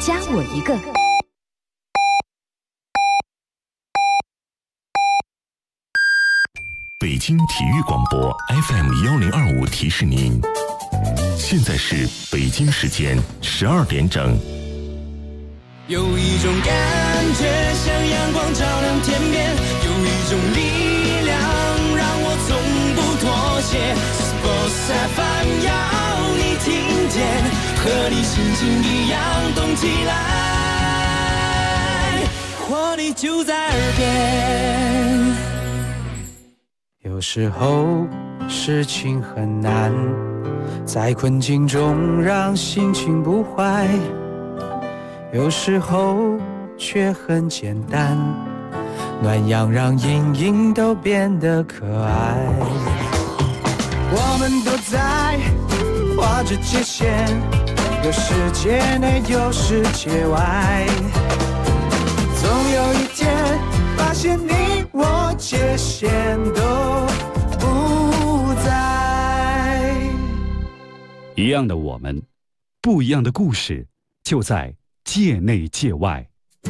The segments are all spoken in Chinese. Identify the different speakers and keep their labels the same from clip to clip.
Speaker 1: 加我一个。
Speaker 2: 北京体育广播 FM1025提示您，现在是北京时间12点整。
Speaker 3: 有一种感觉像阳光照亮天边，有一种力量让我从不妥协。Sports FM 要你听见，和你心情一样动起来，活力就在耳边。
Speaker 4: 有时候事情很难，在困境中让心情不坏，有时候却很简单，暖阳让阴影都变得可爱。我们都在画着界限，有世界内有世界外，总有一天发现你我界限都不在。
Speaker 5: 一样的我们，不一样的故事，就在界内界外。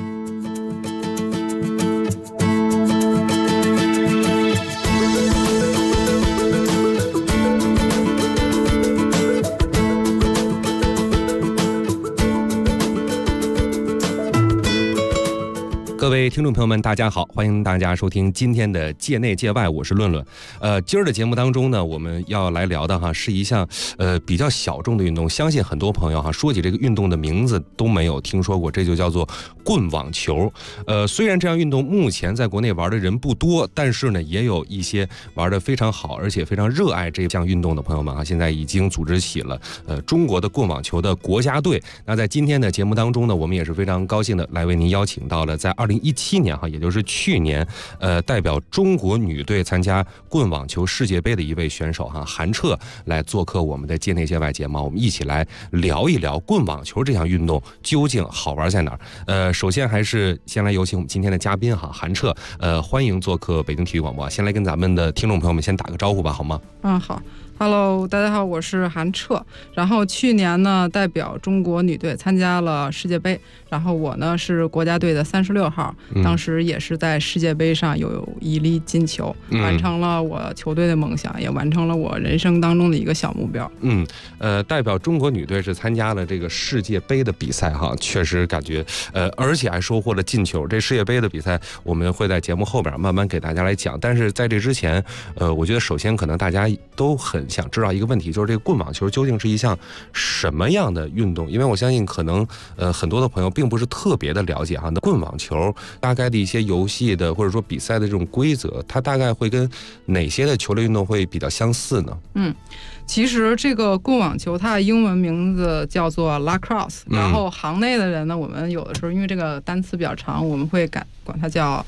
Speaker 6: 各位听众朋友们，大家好，欢迎大家收听今天的界内界外，我是论论。今儿的节目当中呢，我们要来聊的是一项比较小众的运动，相信很多朋友说起这个运动的名字都没有听说过，这就叫做棍网球。虽然这项运动目前在国内玩的人不多，但是呢，也有一些玩的非常好，而且非常热爱这项运动的朋友们现在已经组织起了中国的棍网球的国家队。那在今天的节目当中呢，我们也是非常高兴的来为您邀请到了在2017年也就是去年代表中国女队参加棍网球世界杯的一位选手韩彻来做客我们的界内界外节目，我们一起来聊一聊棍网球这项运动究竟好玩在哪儿。首先还是先来有请我们今天的嘉宾韩彻，欢迎做客北京体育广播。先来跟咱们的听众朋友们先打个招呼吧，好吗？
Speaker 7: 好。Hello， 大家好，我是韩彻。然后去年呢，代表中国女队参加了世界杯，然后我呢是国家队的36号，当时也是在世界杯上有一粒金球，完成了我球队的梦想，也完成了我人生当中的一个小目标。
Speaker 6: 代表中国女队是参加了这个世界杯的比赛确实感觉而且还收获了金球。这世界杯的比赛我们会在节目后边慢慢给大家来讲，但是在这之前我觉得首先可能大家都很想知道一个问题，就是这个棍网球究竟是一项什么样的运动？因为我相信可能很多的朋友并不是特别的了解那棍网球大概的一些游戏的或者说比赛的这种规则，它大概会跟哪些的球类运动会比较相似呢？
Speaker 7: 其实这个棍网球它的英文名字叫做 lacrosse，然后行内的人呢，我们有的时候因为这个单词比较长，我们会管它叫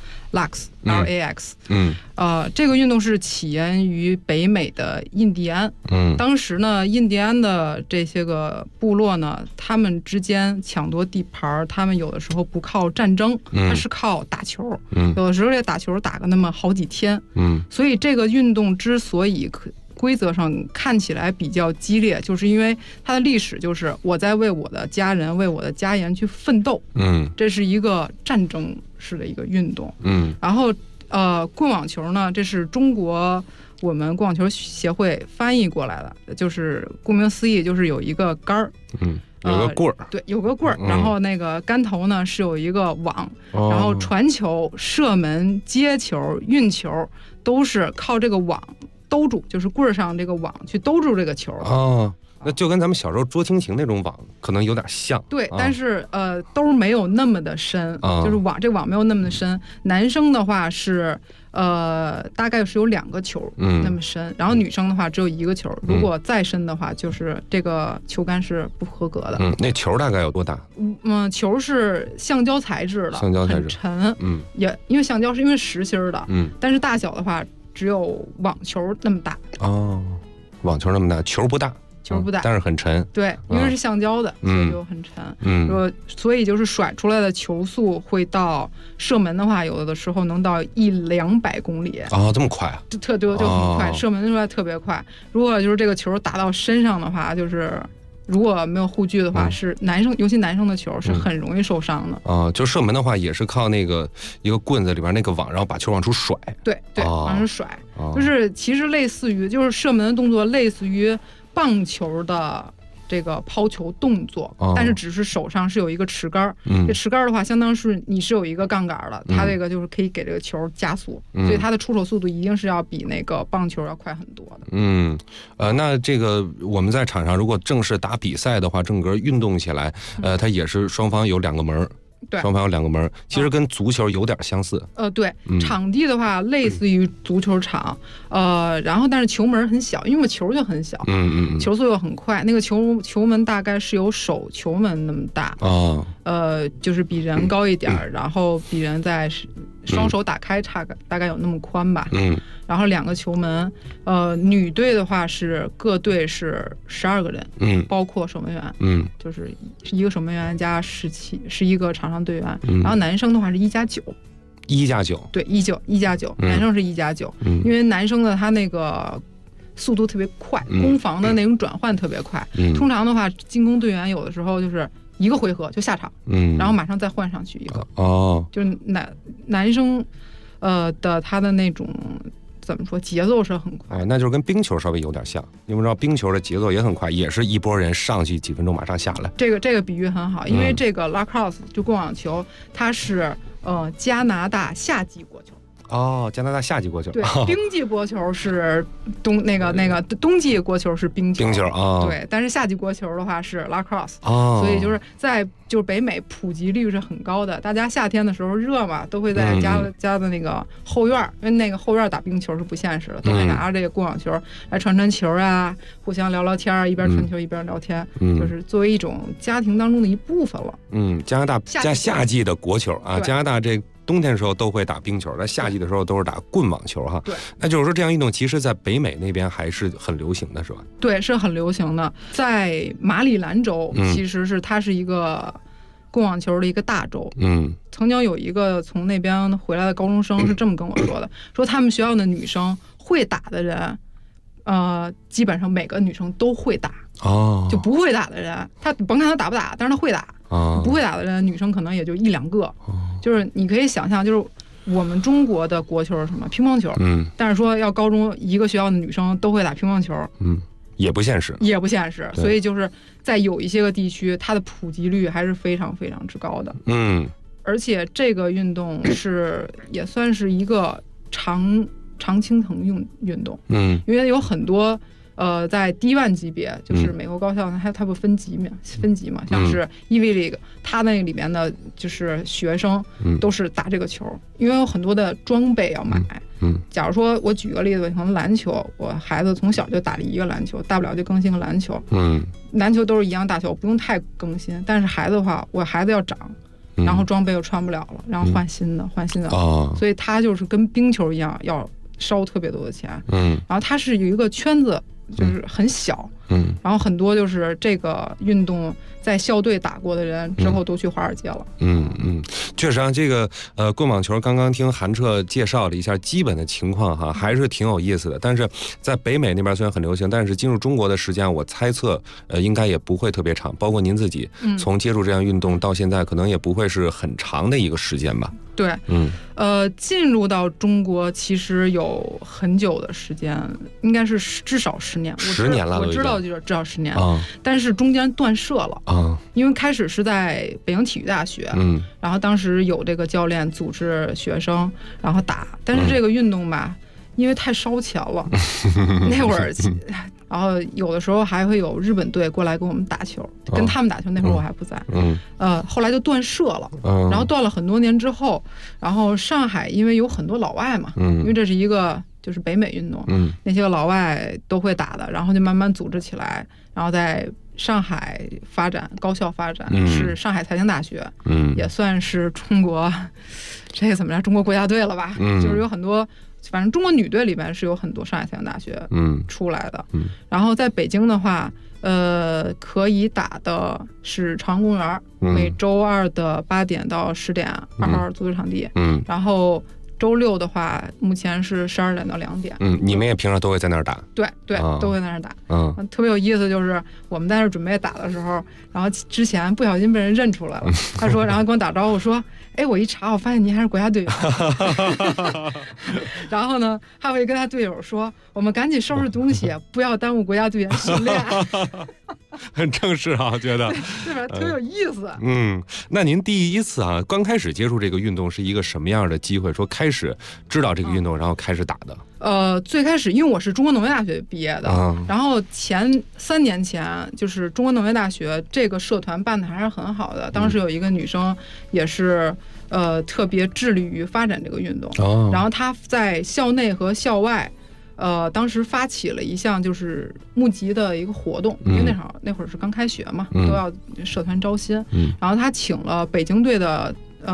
Speaker 7: LAX。这个运动是起源于北美的印第安。当时呢，印第安的这些个部落呢，他们之间抢夺地盘，他们有的时候不靠战争，它是靠打球。有的时候这打球打个那么好几天。所以这个运动之所以规则上看起来比较激烈，就是因为它的历史就是我在为我的家人、为我的家园去奋斗。这是一个战争式的一个运动。然后棍网球呢，这是中国我们棍网球协会翻译过来的，就是顾名思义，就是有一个杆儿。
Speaker 6: 有个棍儿，
Speaker 7: 对，有个棍儿，然后那个杆头呢是有一个网，然后传球、射门、接球、运球都是靠这个网兜住，就是棍儿上这个网去兜住这个球。
Speaker 6: 那就跟咱们小时候捉蜻蜓那种网可能有点像。
Speaker 7: 对，但是兜没有那么的深，就是这网没有那么的深。男生的话是大概是有2个球那么深，然后女生的话只有1个球，如果再深的话就是这个球杆是不合格的。
Speaker 6: 那球大概有多大？
Speaker 7: 球是橡胶材质的，
Speaker 6: 橡胶材质
Speaker 7: 很沉。也因为橡胶是因为实心的，但是大小的话只有网球那么大。
Speaker 6: 网球那么大，球不大，但是很沉。
Speaker 7: 对，因为是橡胶的，所以就很沉。所以就是甩出来的球速会到射门的话，有的时候能到100-200公里。
Speaker 6: 这么快啊？
Speaker 7: 就很快，射门出来特别快。如果就是这个球打到身上的话，就是如果没有护具的话，是男生，尤其男生的球是很容易受伤的。
Speaker 6: 就射门的话，也是靠那个一个棍子里边那个网，然后把球往出甩。
Speaker 7: 对，往出甩，就是其实类似于，就是射门的动作类似于棒球的这个抛球动作，但是只是手上是有一个持杆，这持杆的话，相当是你是有一个杠杆的，它这个就是可以给这个球加速，所以它的出手速度一定是要比那个棒球要快很多的。
Speaker 6: 那这个我们在场上如果正式打比赛的话，正格运动起来，它也是双方有2个门。
Speaker 7: 对，
Speaker 6: 双方有2个门，其实跟足球有点相似。
Speaker 7: 对，场地的话类似于足球场，然后但是球门很小，因为球就很小，球速又很快，那个球门大概是有手球门那么大，就是比人高一点，然后比人在双手打开大概有那么宽吧，然后2个球门，女队的话是各队是12个人，包括守门员，就是一个守门员加11个场上队员，然后男生的话是1+9，1+9，对，1+9，男生是1+9，因为男生的他那个速度特别快，攻防的那种转换特别快，通常的话进攻队员有的时候就是1个回合就下场，然后马上再换上去一个，就是男生的他的那种怎么说节奏是很快，
Speaker 6: 那就是跟冰球稍微有点像，因为知道冰球的节奏也很快，也是一波人上去几分钟马上下来。这
Speaker 7: 个比喻很好，因为这个 lacrosse 就棍网球，它是加拿大夏季国球。
Speaker 6: 加拿大夏季国球。
Speaker 7: 对，冰季国球是冬季国球是冰球。对，但是夏季国球的话是 lacrosse。所以就是北美普及率是很高的，大家夏天的时候热嘛，都会在家的那个后院，因为那个后院打冰球是不现实的，都会拿着这个棍网球来传球啊，互相聊聊天，一边传球一边聊天，就是作为一种家庭当中的一部分了。
Speaker 6: 加拿大夏季的国球啊，加拿大这冬天的时候都会打冰球，但夏季的时候都是打棍网球哈。
Speaker 7: 对，
Speaker 6: 那就是说这样运动其实在北美那边还是很流行的，是吧？
Speaker 7: 对，是很流行的。在马里兰州，其实它是一个棍网球的一个大州。曾经有一个从那边回来的高中生是这么跟我说的，说他们学校的女生会打的人，基本上每个女生都会打。就不会打的人，他甭看他打不打，但是他会打。不会打的人，女生可能也就1-2个。就是你可以想象，就是我们中国的国球是什么？乒乓球。但是说要高中一个学校的女生都会打乒乓球，
Speaker 6: 也不现实。
Speaker 7: 所以就是在有一些个地区，它的普及率还是非常非常之高的。而且这个运动也算是一个常青藤运动。因为有很多。在D1级别，就是美国高校它不分级嘛，像是 Ivy League， 它那里面的就是学生都是打这个球，因为有很多的装备要买。假如说我举个例子，可能篮球，我孩子从小就打了一个篮球，大不了就更新个篮球。篮球都是一样大小，不用太更新。但是孩子的话，我孩子要长，然后装备又穿不了了，然后换新的，所以它就是跟冰球一样，要烧特别多的钱。然后它是有一个圈子。就是很小，然后很多就是这个运动在校队打过的人之后都去华尔街了。
Speaker 6: 确实啊，这个棍网球刚刚听韩彻介绍了一下基本的情况哈，还是挺有意思的。但是在北美那边虽然很流行，但是进入中国的时间，我猜测应该也不会特别长。包括您自己从接触这项运动到现在，可能也不会是很长的一个时间吧。
Speaker 7: 对，进入到中国其实有很久的时间，应该是至少10年。
Speaker 6: 10年了，
Speaker 7: 我知道就是至少10年，但是中间断舍了因为开始是在北京体育大学，然后当时有这个教练组织学生然后打，但是这个运动吧，因为太烧钱了，那会儿。然后有的时候还会有日本队过来跟我们打球，跟他们打球，那会儿我还不在。后来就断舍了，然后断了很多年之后，然后上海因为有很多老外嘛，因为这是一个就是北美运动，那些个老外都会打的，然后就慢慢组织起来，然后在上海发展，高校发展，是上海财经大学，也算是中国这个怎么着，中国国家队了吧？就是有很多。反正中国女队里面是有很多上海财经大学出来的，然后在北京的话，可以打的是朝阳公园，每周2的8点到10点，2号足球场地，然后周六的话，目前是12点到2点。
Speaker 6: 你们也平常都会在那儿打？
Speaker 7: 对对，都会在那儿打。特别有意思，就是我们在那儿准备打的时候，然后之前不小心被人认出来了，他说，然后跟我打招呼说：“哎，我一查，我发现您还是国家队员。”然后呢，他会跟他队友说：“我们赶紧收拾东西，不要耽误国家队员训练。”
Speaker 6: 很正式啊，觉得
Speaker 7: 对吧？特有意思。
Speaker 6: 那您第一次啊，刚开始接触这个运动是一个什么样的机会？说开始知道这个运动，然后开始打的？
Speaker 7: 最开始因为我是中国农业大学毕业的，然后3年前就是中国农业大学这个社团办的还是很好的。当时有一个女生也是特别致力于发展这个运动，然后她在校内和校外。当时发起了一项就是募集的一个活动，因为那会儿是刚开学嘛，都要社团招新，然后他请了北京队的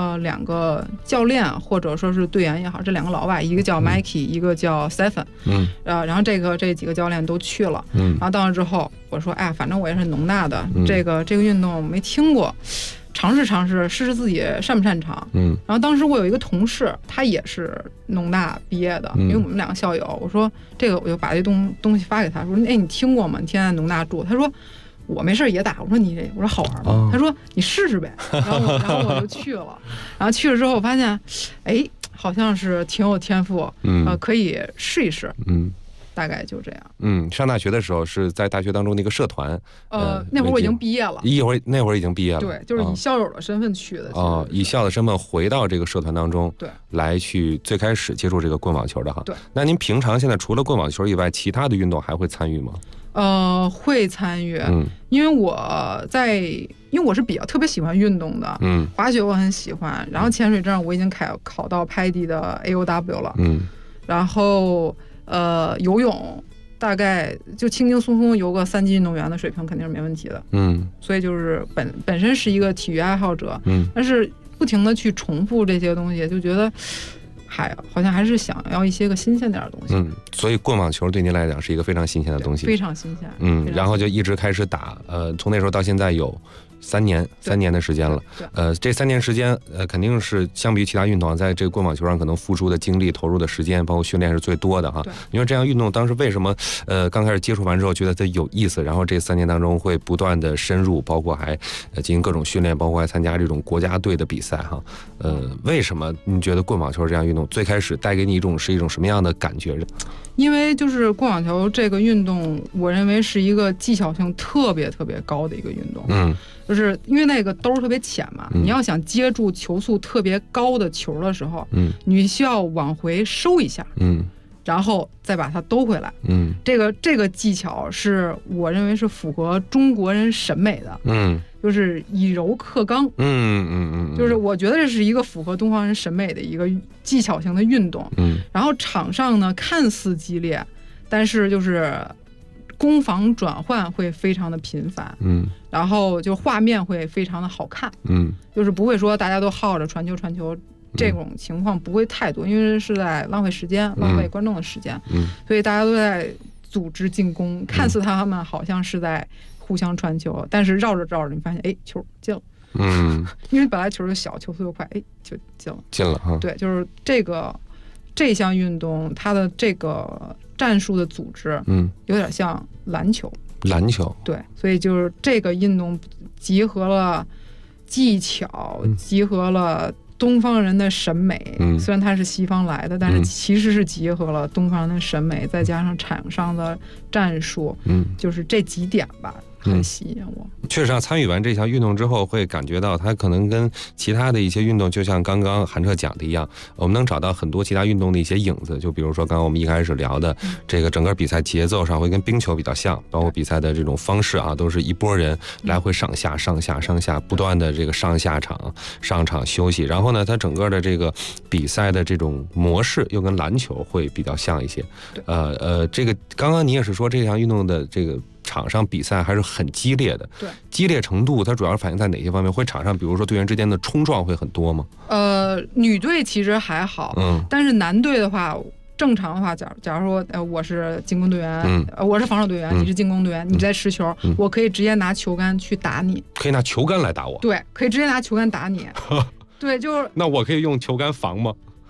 Speaker 7: 2个教练或者说是队员也好，这2个老外，一个叫 Mikey，一个叫 Stephen，然后这几个教练都去了，然后到了之后，我说，哎，反正我也是农大的，这个运动没听过。尝试试试自己擅不擅长。然后当时我有一个同事，他也是农大毕业的，因为我们2个校友。我说这个，我就把这东西发给他，说，哎，你听过吗？你天天在农大住。他说我没事也打。我说好玩吗？他说你试试呗。然后我就去了。然后去了之后，我发现，哎，好像是挺有天赋，可以试一试。大概就这样。
Speaker 6: 上大学的时候是在大学当中那个社团。
Speaker 7: 那会儿我已经毕业了。
Speaker 6: 那会儿已经毕业了。
Speaker 7: 对，就是以校友的身份去的。
Speaker 6: 以校的身份回到这个社团当中，
Speaker 7: 对，
Speaker 6: 来去最开始接触这个棍网球的哈。
Speaker 7: 对。
Speaker 6: 那您平常现在除了棍网球以外，其他的运动还会参与吗？
Speaker 7: 会参与。因为我是比较特别喜欢运动的。滑雪我很喜欢，然后潜水证我已经考到拍底的 AOW 了。然后。游泳大概就轻轻松松游个3级运动员的水平肯定是没问题的。所以就是本身是一个体育爱好者。但是不停的去重复这些东西，就觉得好像还是想要一些个新鲜点的东西。
Speaker 6: 所以棍网球对您来讲是一个非常新鲜的东西。
Speaker 7: 非常新鲜。
Speaker 6: 然后就一直开始打，从那时候到现在有3年的时间了。这3年时间，肯定是相比于其他运动，在这个棍网球上可能付出的精力、投入的时间，包括训练是最多的哈。因为这样运动当时为什么刚开始接触完之后觉得它有意思，然后这3年当中会不断的深入，包括还进行各种训练，包括还参加这种国家队的比赛哈。为什么你觉得棍网球这样运动最开始带给你是一种什么样的感觉？
Speaker 7: 因为就是棍网球这个运动，我认为是一个技巧性特别特别高的一个运动。就是因为那个兜特别浅嘛，你要想接住球速特别高的球的时候，你需要往回收一下，然后再把它兜回来。这个技巧是我认为是符合中国人审美的。就是以柔克刚。就是我觉得这是一个符合东方人审美的一个技巧性的运动。然后场上呢看似激烈，但是就是攻防转换会非常的频繁。然后就画面会非常的好看。就是不会说大家都耗着传球。这种情况不会太多，因为是在浪费时间，浪费观众的时间。所以大家都在组织进攻，看似他们好像是在互相传球，但是绕着你发现，哎，球进了。因为本来球就小，球速又快，哎，就进了哈。对，就是这项运动它的这个战术的组织，有点像篮球。对，所以就是这个运动集合了技巧，集合了东方人的审美。虽然它是西方来的，但是其实是集合了东方人的审美，再加上场上的战术。就是这几点吧。很吸引我。
Speaker 6: 确实参与完这项运动之后，会感觉到它可能跟其他的一些运动，就像刚刚韩彻讲的一样，我们能找到很多其他运动的一些影子。就比如说刚刚我们一开始聊的这个整个比赛节奏上会跟冰球比较像，包括比赛的这种方式啊，都是一波人来回上下不断的这个上场休息。然后呢，它整个的这个比赛的这种模式又跟篮球会比较像一些。这个刚刚你也是说这项运动的这个场上比赛还是很激烈的。
Speaker 7: 对，
Speaker 6: 激烈程度它主要反映在哪些方面？会场上比如说队员之间的冲撞会很多吗？
Speaker 7: 女队其实还好，但是男队的话，正常的话，假如说我是进攻队员，我是防守队员，你是进攻队员，你在持球，我可以直接拿球杆去打你。
Speaker 6: 可以拿球杆来打我？
Speaker 7: 对，可以直接拿球杆打你。对，就是
Speaker 6: 那我可以用球杆防吗？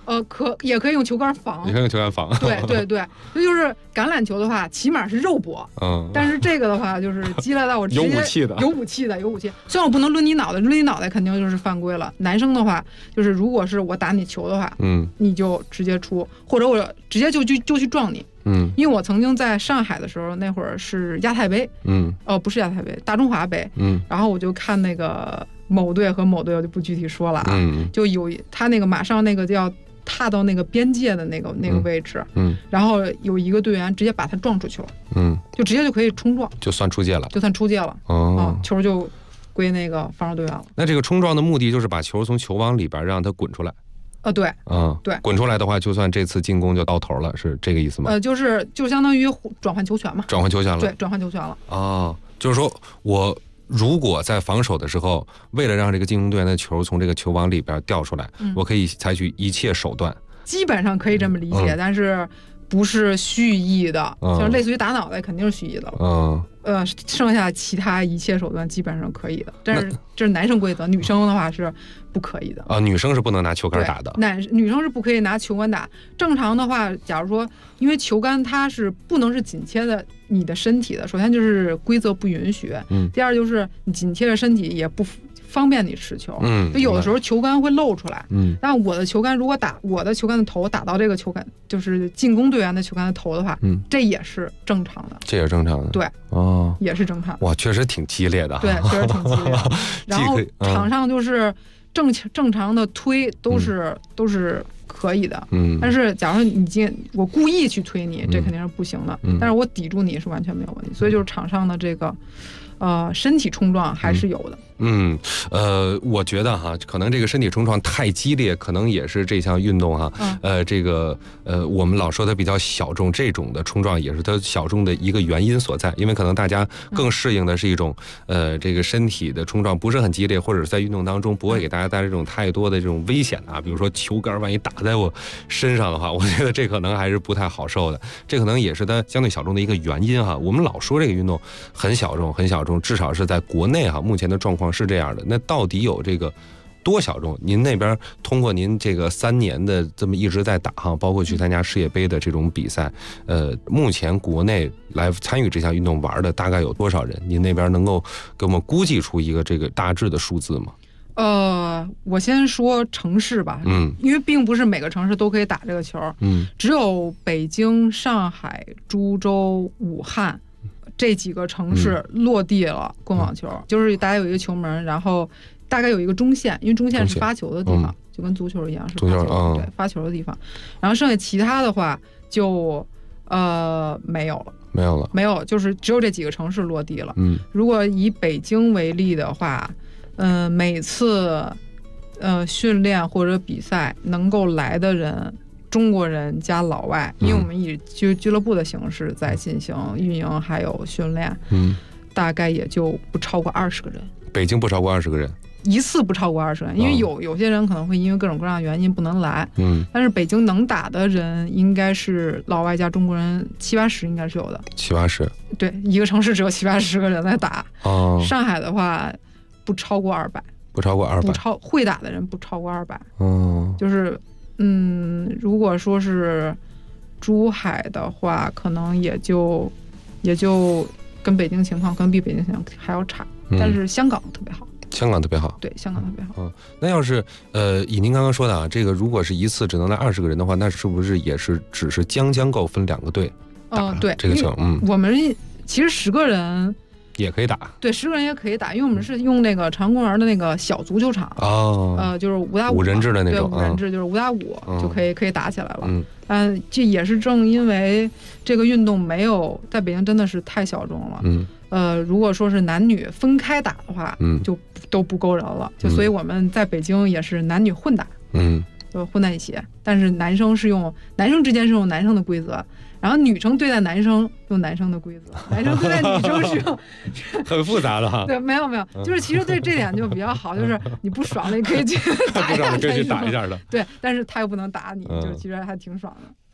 Speaker 7: 也可以用球杆防，
Speaker 6: 也可以用球杆防。
Speaker 7: 对，这就是橄榄球的话，起码是肉搏，但是这个的话就是激烈到我直接
Speaker 6: 有武器的。
Speaker 7: 虽然我不能抡你脑袋，抡你脑袋肯定就是犯规了。男生的话，就是如果是我打你球的话，你就直接出，或者我直接就去撞你。因为我曾经在上海的时候，那会儿是亚太杯，不是亚太杯，大中华杯，然后我就看那个某队和某队，我就不具体说了啊，就有他那个马上那个就要踏到那个边界的那个位置，然后有一个队员直接把他撞出去了，就直接就可以冲撞，
Speaker 6: 就算出界了，
Speaker 7: 球就归那个防守队员了。
Speaker 6: 那这个冲撞的目的就是把球从球网里边让它滚出来。
Speaker 7: 对，对，
Speaker 6: 滚出来的话，就算这次进攻就到头了，是这个意思吗？
Speaker 7: 就相当于转换球权嘛。
Speaker 6: 转换球权了。
Speaker 7: 对，转换球权了。
Speaker 6: 就是说我如果在防守的时候，为了让这个进攻队员的球从这个球网里边掉出来，我可以采取一切手段。
Speaker 7: 基本上可以这么理解，但是不是蓄意的，像类似于打脑袋肯定是蓄意的了。剩下其他一切手段基本上可以的，但是这是男生规则，女生的话是不可以的。女生是不能拿球杆打的。女生是不可以拿球杆打。正常的话，假如说，因为球杆它是不能是紧贴的你的身体的，首先就是规则不允许，第二就是你紧贴着身体也不方便你持球，就有的时候球杆会露出来，但我的球杆如果打我的球杆的头打到这个球杆，就是进攻队员的球杆的头的话，这也是正常的，
Speaker 6: 这也是正常的，
Speaker 7: 对，也是正常。
Speaker 6: 哇，确实挺激烈的，
Speaker 7: 对，确实挺激烈的。然后场上就是正常的推都是可以的，但是假如我故意去推你，这肯定是不行的，但是我抵住你是完全没有问题，所以就是场上的这个身体冲撞还是有的。
Speaker 6: 我觉得哈，可能这个身体冲撞太激烈，可能也是这项运动哈，我们老说它比较小众，这种的冲撞也是它小众的一个原因所在，因为可能大家更适应的是一种这个身体的冲撞不是很激烈，或者是在运动当中不会给大家带来这种太多的这种危险啊，比如说球杆万一打在我身上的话，我觉得这可能还是不太好受的，这可能也是它相对小众的一个原因哈。我们老说这个运动很小众，至少是在国内哈，目前的状况是这样的。那到底有这个多小众？您那边通过您这个3年的这么一直在打哈，包括去参加世界杯的这种比赛，目前国内来参与这项运动玩的大概有多少人？您那边能够给我们估计出一个这个大致的数字吗？
Speaker 7: 我先说城市吧，因为并不是每个城市都可以打这个球，只有北京、上海、株洲、武汉这几个城市落地了棍网球，就是大家有一个球门，然后大概有一个中线，因为中线是发球的地方，就跟足球一样是发球，对，发球的地方。然后剩下其他的话就没有了，就是只有这几个城市落地了。如果以北京为例的话，每次训练或者比赛能够来的人，中国人加老外，因为我们以俱乐部的形式在进行运营还有训练，大概也就不超过20个人。北京不超过20个人，一次不超过20人，因为有些人可能会因为各种各样的原因不能来，但是北京能打的人应该是老外加中国人70-80应该是有的，70-80，对，一个城市只有70-80个人来打。上海的话不超过200，会打的人不超过200，就是如果说是珠海的话，可能也就跟北京情况可能比北京情况还要差，但是香港特别好。对，香港特别好。
Speaker 6: 那要是以您刚刚说的啊，这个如果是一次只能来20个人的话，那是不是也是只是将够分2个队打
Speaker 7: 对
Speaker 6: 这个球？
Speaker 7: 我们其实10个人
Speaker 6: 也可以打，对
Speaker 7: ，10个人也可以打，因为我们是用那个长安公园的那个小足球场，就是5打5，
Speaker 6: 5人制的那种，
Speaker 7: 对，5人制就是5打5就可以打起来了。这也是正因为这个运动没有在北京真的是太小众了。如果说是男女分开打的话，就都不够人了。所以我们在北京也是男女混打，就混在一起。但是男生之间是用男生的规则，然后女生对待男生用男生的规则，男生对待女生是用
Speaker 6: 很复杂的哈。
Speaker 7: 对，没有，就是其实对这点就比较好，就是你不爽了你可以去打一下，
Speaker 6: 可以去打一下的。
Speaker 7: 对，但是他又不能打你，就其实还挺爽的。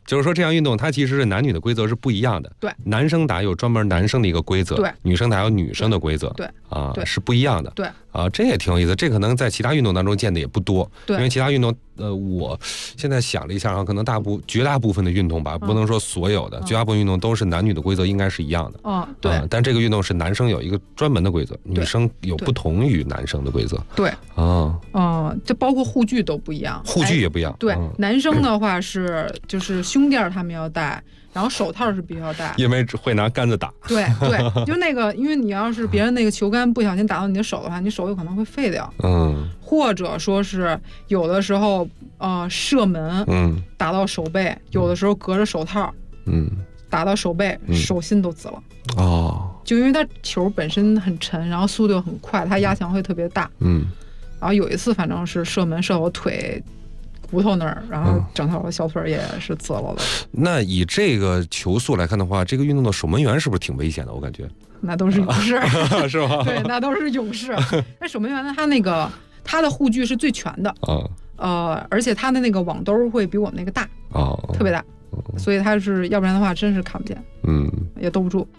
Speaker 6: 就是说这项运动它其实是男女的规则是不一样的。
Speaker 7: 对，
Speaker 6: 男生打有专门男生的一个规则，
Speaker 7: 对，
Speaker 6: 女生打有女生的规则，
Speaker 7: 对，
Speaker 6: 对，是不一样的。
Speaker 7: 对，
Speaker 6: 这也挺有意思，这可能在其他运动当中见的也不多。
Speaker 7: 对，
Speaker 6: 因为其他运动，我现在想了一下啊，可能绝大部分的运动吧，不能说所有的，绝大部分运动都是男女的规则应该是一样的。
Speaker 7: 对。
Speaker 6: 但这个运动是男生有一个专门的规则，女生有不同于男生的规则。
Speaker 7: 对。这包括护具都不一样，
Speaker 6: 护具也不一样。
Speaker 7: 对，男生的话就是胸垫他们要戴，然后手套是必须要戴，
Speaker 6: 因为会拿杆子打。
Speaker 7: 对，就那个，因为你要是别人那个球杆不小心打到你的手的话，你手有可能会废掉。或者说是有的时候射门，打到手背，有的时候隔着手套，打到手背，手心都紫了。就因为它球本身很沉，然后速度又很快，它压强会特别大。然后有一次反正是射门射我腿骨头那儿，然后整条小腿也是紫了的。
Speaker 6: 那以这个球速来看的话，这个运动的守门员是不是挺危险的？我感觉
Speaker 7: 那都是勇士，
Speaker 6: 是吧？
Speaker 7: 对，那都是勇士。那守门员呢，他的护具是最全的，而且他的那个网兜会比我们那个大，特别大。所以他是要不然的话真是看不见，也兜不住。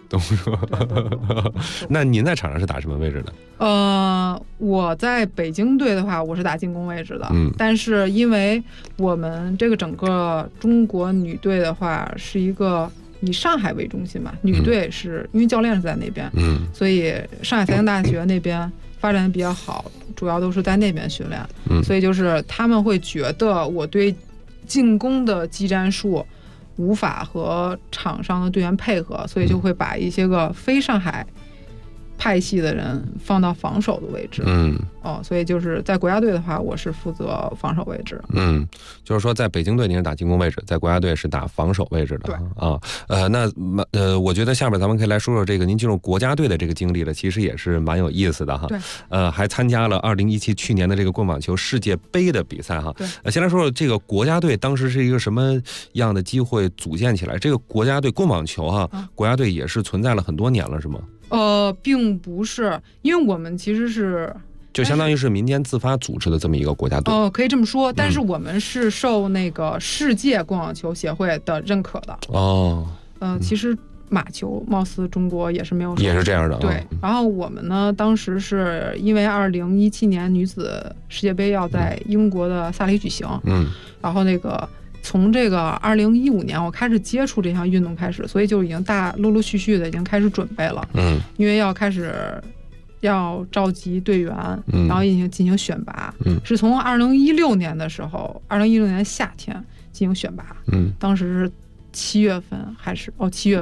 Speaker 6: 那您在场上是打什么位置的？
Speaker 7: 我在北京队的话，我是打进攻位置的。但是因为我们这个整个中国女队的话，是一个以上海为中心嘛，女队是因为教练是在那边，所以上海财经大学那边发展的比较好，主要都是在那边训练。所以就是他们会觉得我对进攻的技战术无法和场上的队员配合，所以就会把一些个非上海派系的人放到防守的位置。所以就是在国家队的话，我是负责防守位置。
Speaker 6: 就是说在北京队您是打进攻位置，在国家队是打防守位置的。
Speaker 7: 对
Speaker 6: 那我觉得下面咱们可以来说说这个您进入国家队的这个经历了，其实也是蛮有意思的哈。
Speaker 7: 对。
Speaker 6: 还参加了2017去年的这个棍网球世界杯的比赛哈。
Speaker 7: 对。
Speaker 6: 先来说说这个国家队当时是一个什么样的机会组建起来？这个国家队棍网球哈，国家队也是存在了很多年了，是吗？
Speaker 7: 并不是，因为我们其实是
Speaker 6: 就相当于是民间自发组织的这么一个国家队。
Speaker 7: 可以这么说，但是我们是受那个世界棍网球协会的认可的。其实马球貌似中国也是没有，
Speaker 6: 也是这样的。
Speaker 7: 对，然后我们呢，当时是因为2017年女子世界杯要在英国的萨里举行，然后那个。从这个2015年我开始接触这项运动开始，所以就已经陆陆续续的已经开始准备了。因为要召集队员，然后进行选拔。是从2016年的时候，2016年夏天进行选拔。当时是7月份还是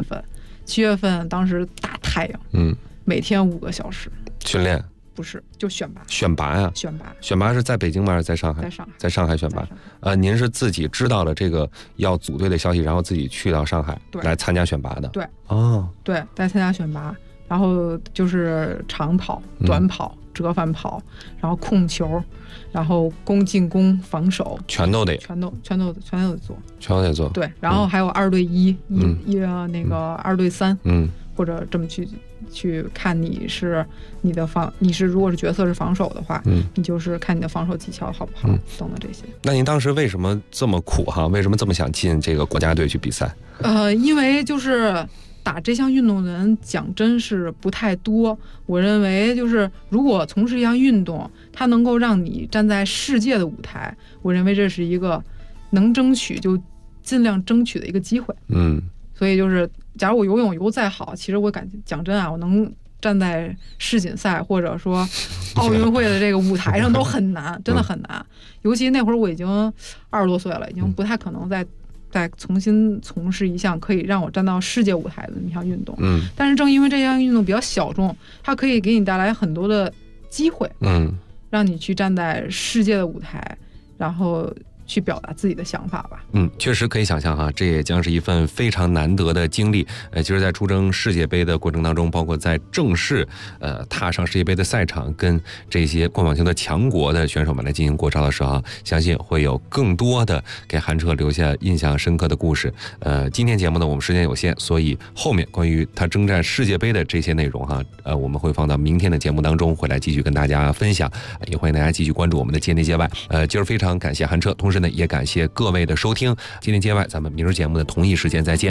Speaker 7: 7月份，当时大太阳。每天5个小时
Speaker 6: 训练。
Speaker 7: 不是，就选拔
Speaker 6: 呀。选拔是在北京吗？还是在上海？在上海选拔。您是自己知道了这个要组队的消息，然后自己去到上海来参加选拔的。
Speaker 7: 对。对，来参加选拔，然后就是长跑、短跑、折返跑，然后控球，然后进攻、防守，全都得做，
Speaker 6: 全都得做。
Speaker 7: 对，然后还有2对1，那个2对3，或者这么去看你是如果是角色是防守的话，你就是看你的防守技巧好不好，等等这些。
Speaker 6: 那您当时为什么这么苦哈？为什么这么想进这个国家队去比赛？
Speaker 7: 因为就是打这项运动的人讲真是不太多。我认为就是如果从事一项运动，它能够让你站在世界的舞台，我认为这是一个能争取就尽量争取的一个机会。所以就是，假如我游泳游再好，其实我讲真啊，我能站在世锦赛或者说奥运会的这个舞台上都很难，真的很难。尤其那会儿我已经20多岁了，已经不太可能再重新从事一项可以让我站到世界舞台的一项运动。但是正因为这项运动比较小众，它可以给你带来很多的机会，让你去站在世界的舞台，然后去表达自己的想法吧。
Speaker 6: 确实可以想象哈，这也将是一份非常难得的经历。其实在出征世界杯的过程当中，包括在正式踏上世界杯的赛场，跟这些棍网球的强国的选手们来进行过招的时候，相信会有更多的给韩澈留下印象深刻的故事。今天节目呢，我们时间有限，所以后面关于他征战世界杯的这些内容哈，我们会放到明天的节目当中，会来继续跟大家分享。也欢迎大家继续关注我们的界内界外。今儿非常感谢韩澈，同时时呢，也感谢各位的收听。今天街外，咱们明日节目的同一时间再见。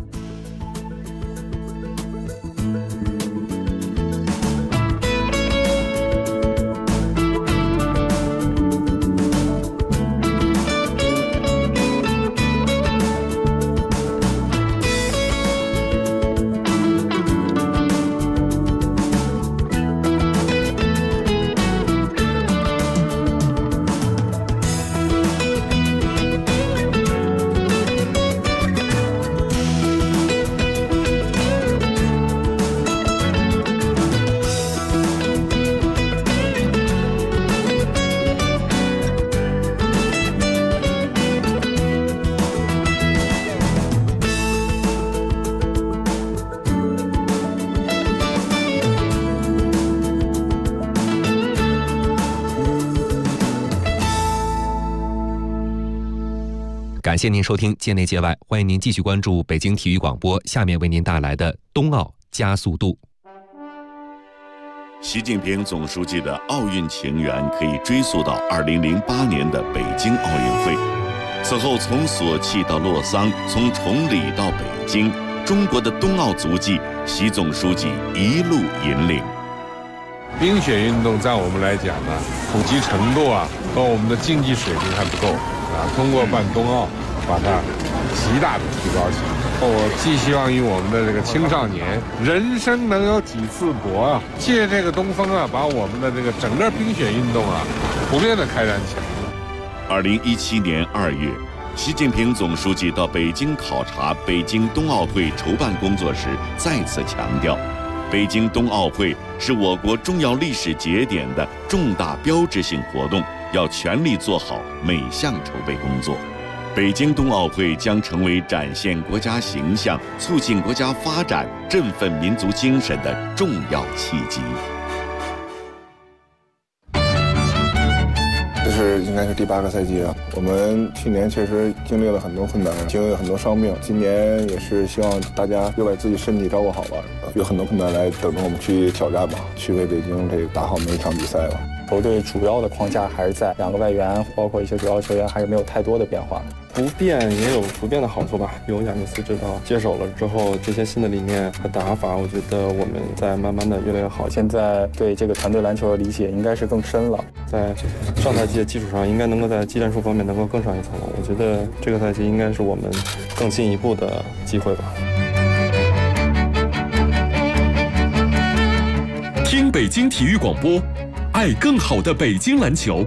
Speaker 6: 感谢您收听界内界外，欢迎您继续关注北京体育广播，下面为您带来的冬奥加速度。
Speaker 2: 习近平总书记的奥运情缘可以追溯到2008年的北京奥运会。此后，从索契到洛桑，从崇礼到北京，中国的冬奥足迹，习总书记一路引领。
Speaker 1: 冰雪运动在我们来讲呢，普及程度和我们的竞技水平还不够通过办冬奥，把它极大的提高起来。我寄希望于我们的这个青少年，人生能有几次搏借这个东风把我们的这个整个冰雪运动普遍的开展起来。
Speaker 2: 2017年2月，习近平总书记到北京考察北京冬奥会筹办工作时，再次强调，北京冬奥会是我国重要历史节点的重大标志性活动，要全力做好每项筹备工作。北京冬奥会将成为展现国家形象、促进国家发展、振奋民族精神的重要契机。
Speaker 8: 这是应该是第8个赛季我们去年确实经历了很多困难，经历了很多伤病，今年也是希望大家又把自己身体照顾好吧，有很多困难来等着我们去挑战吧，去为北京这个打好每一场比赛吧。
Speaker 9: 球队主要的框架还是在2个外援，包括一些主要球员还是没有太多的变化。
Speaker 10: 不变也有不变的好处吧。有亚尼斯指导接手了之后，这些新的理念和打法，我觉得我们在慢慢的越来越好。
Speaker 9: 现在对这个团队篮球的理解应该是更深了，
Speaker 10: 在上赛季的基础上，应该能够在技战术方面能够更上一层楼。我觉得这个赛季应该是我们更进一步的机会吧。
Speaker 2: 听北京体育广播，爱更好的北京篮球。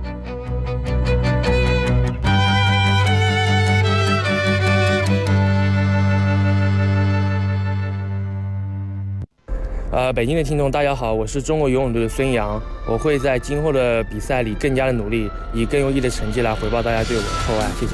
Speaker 11: 北京的听众大家好，我是中国游泳队的孙杨，我会在今后的比赛里更加的努力，以更优异的成绩来回报大家对我的厚爱，谢谢。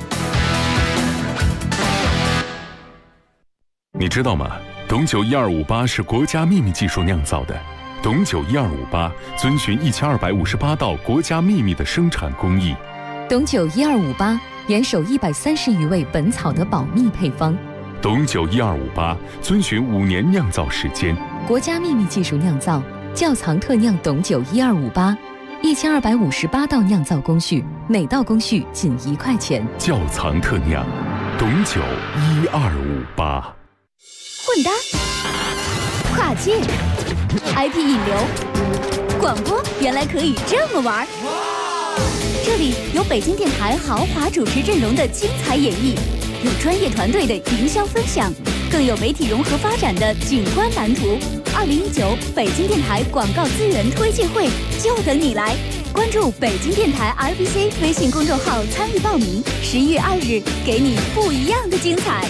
Speaker 2: 你知道吗？董酒1258是国家秘密技术酿造的。董酒1258遵循1258道国家秘密的生产工艺。
Speaker 12: 董酒1258严守130余位本草的保密配方。
Speaker 2: 董酒1258遵循5年酿造时间，
Speaker 12: 国家秘密技术酿造，窖藏特酿董酒1258，1258道酿造工序，每道工序仅1块钱。
Speaker 2: 窖藏特酿，董酒1258。
Speaker 13: 混搭、跨界、IP 引流、广播，原来可以这么玩！这里有北京电台豪华主持阵容的精彩演绎，有专业团队的营销分享，更有媒体融合发展的景观蓝图。2019北京电台广告资源推介会就等你来！关注北京电台 RBC 微信公众号参与报名，11月2日给你不一样的精彩。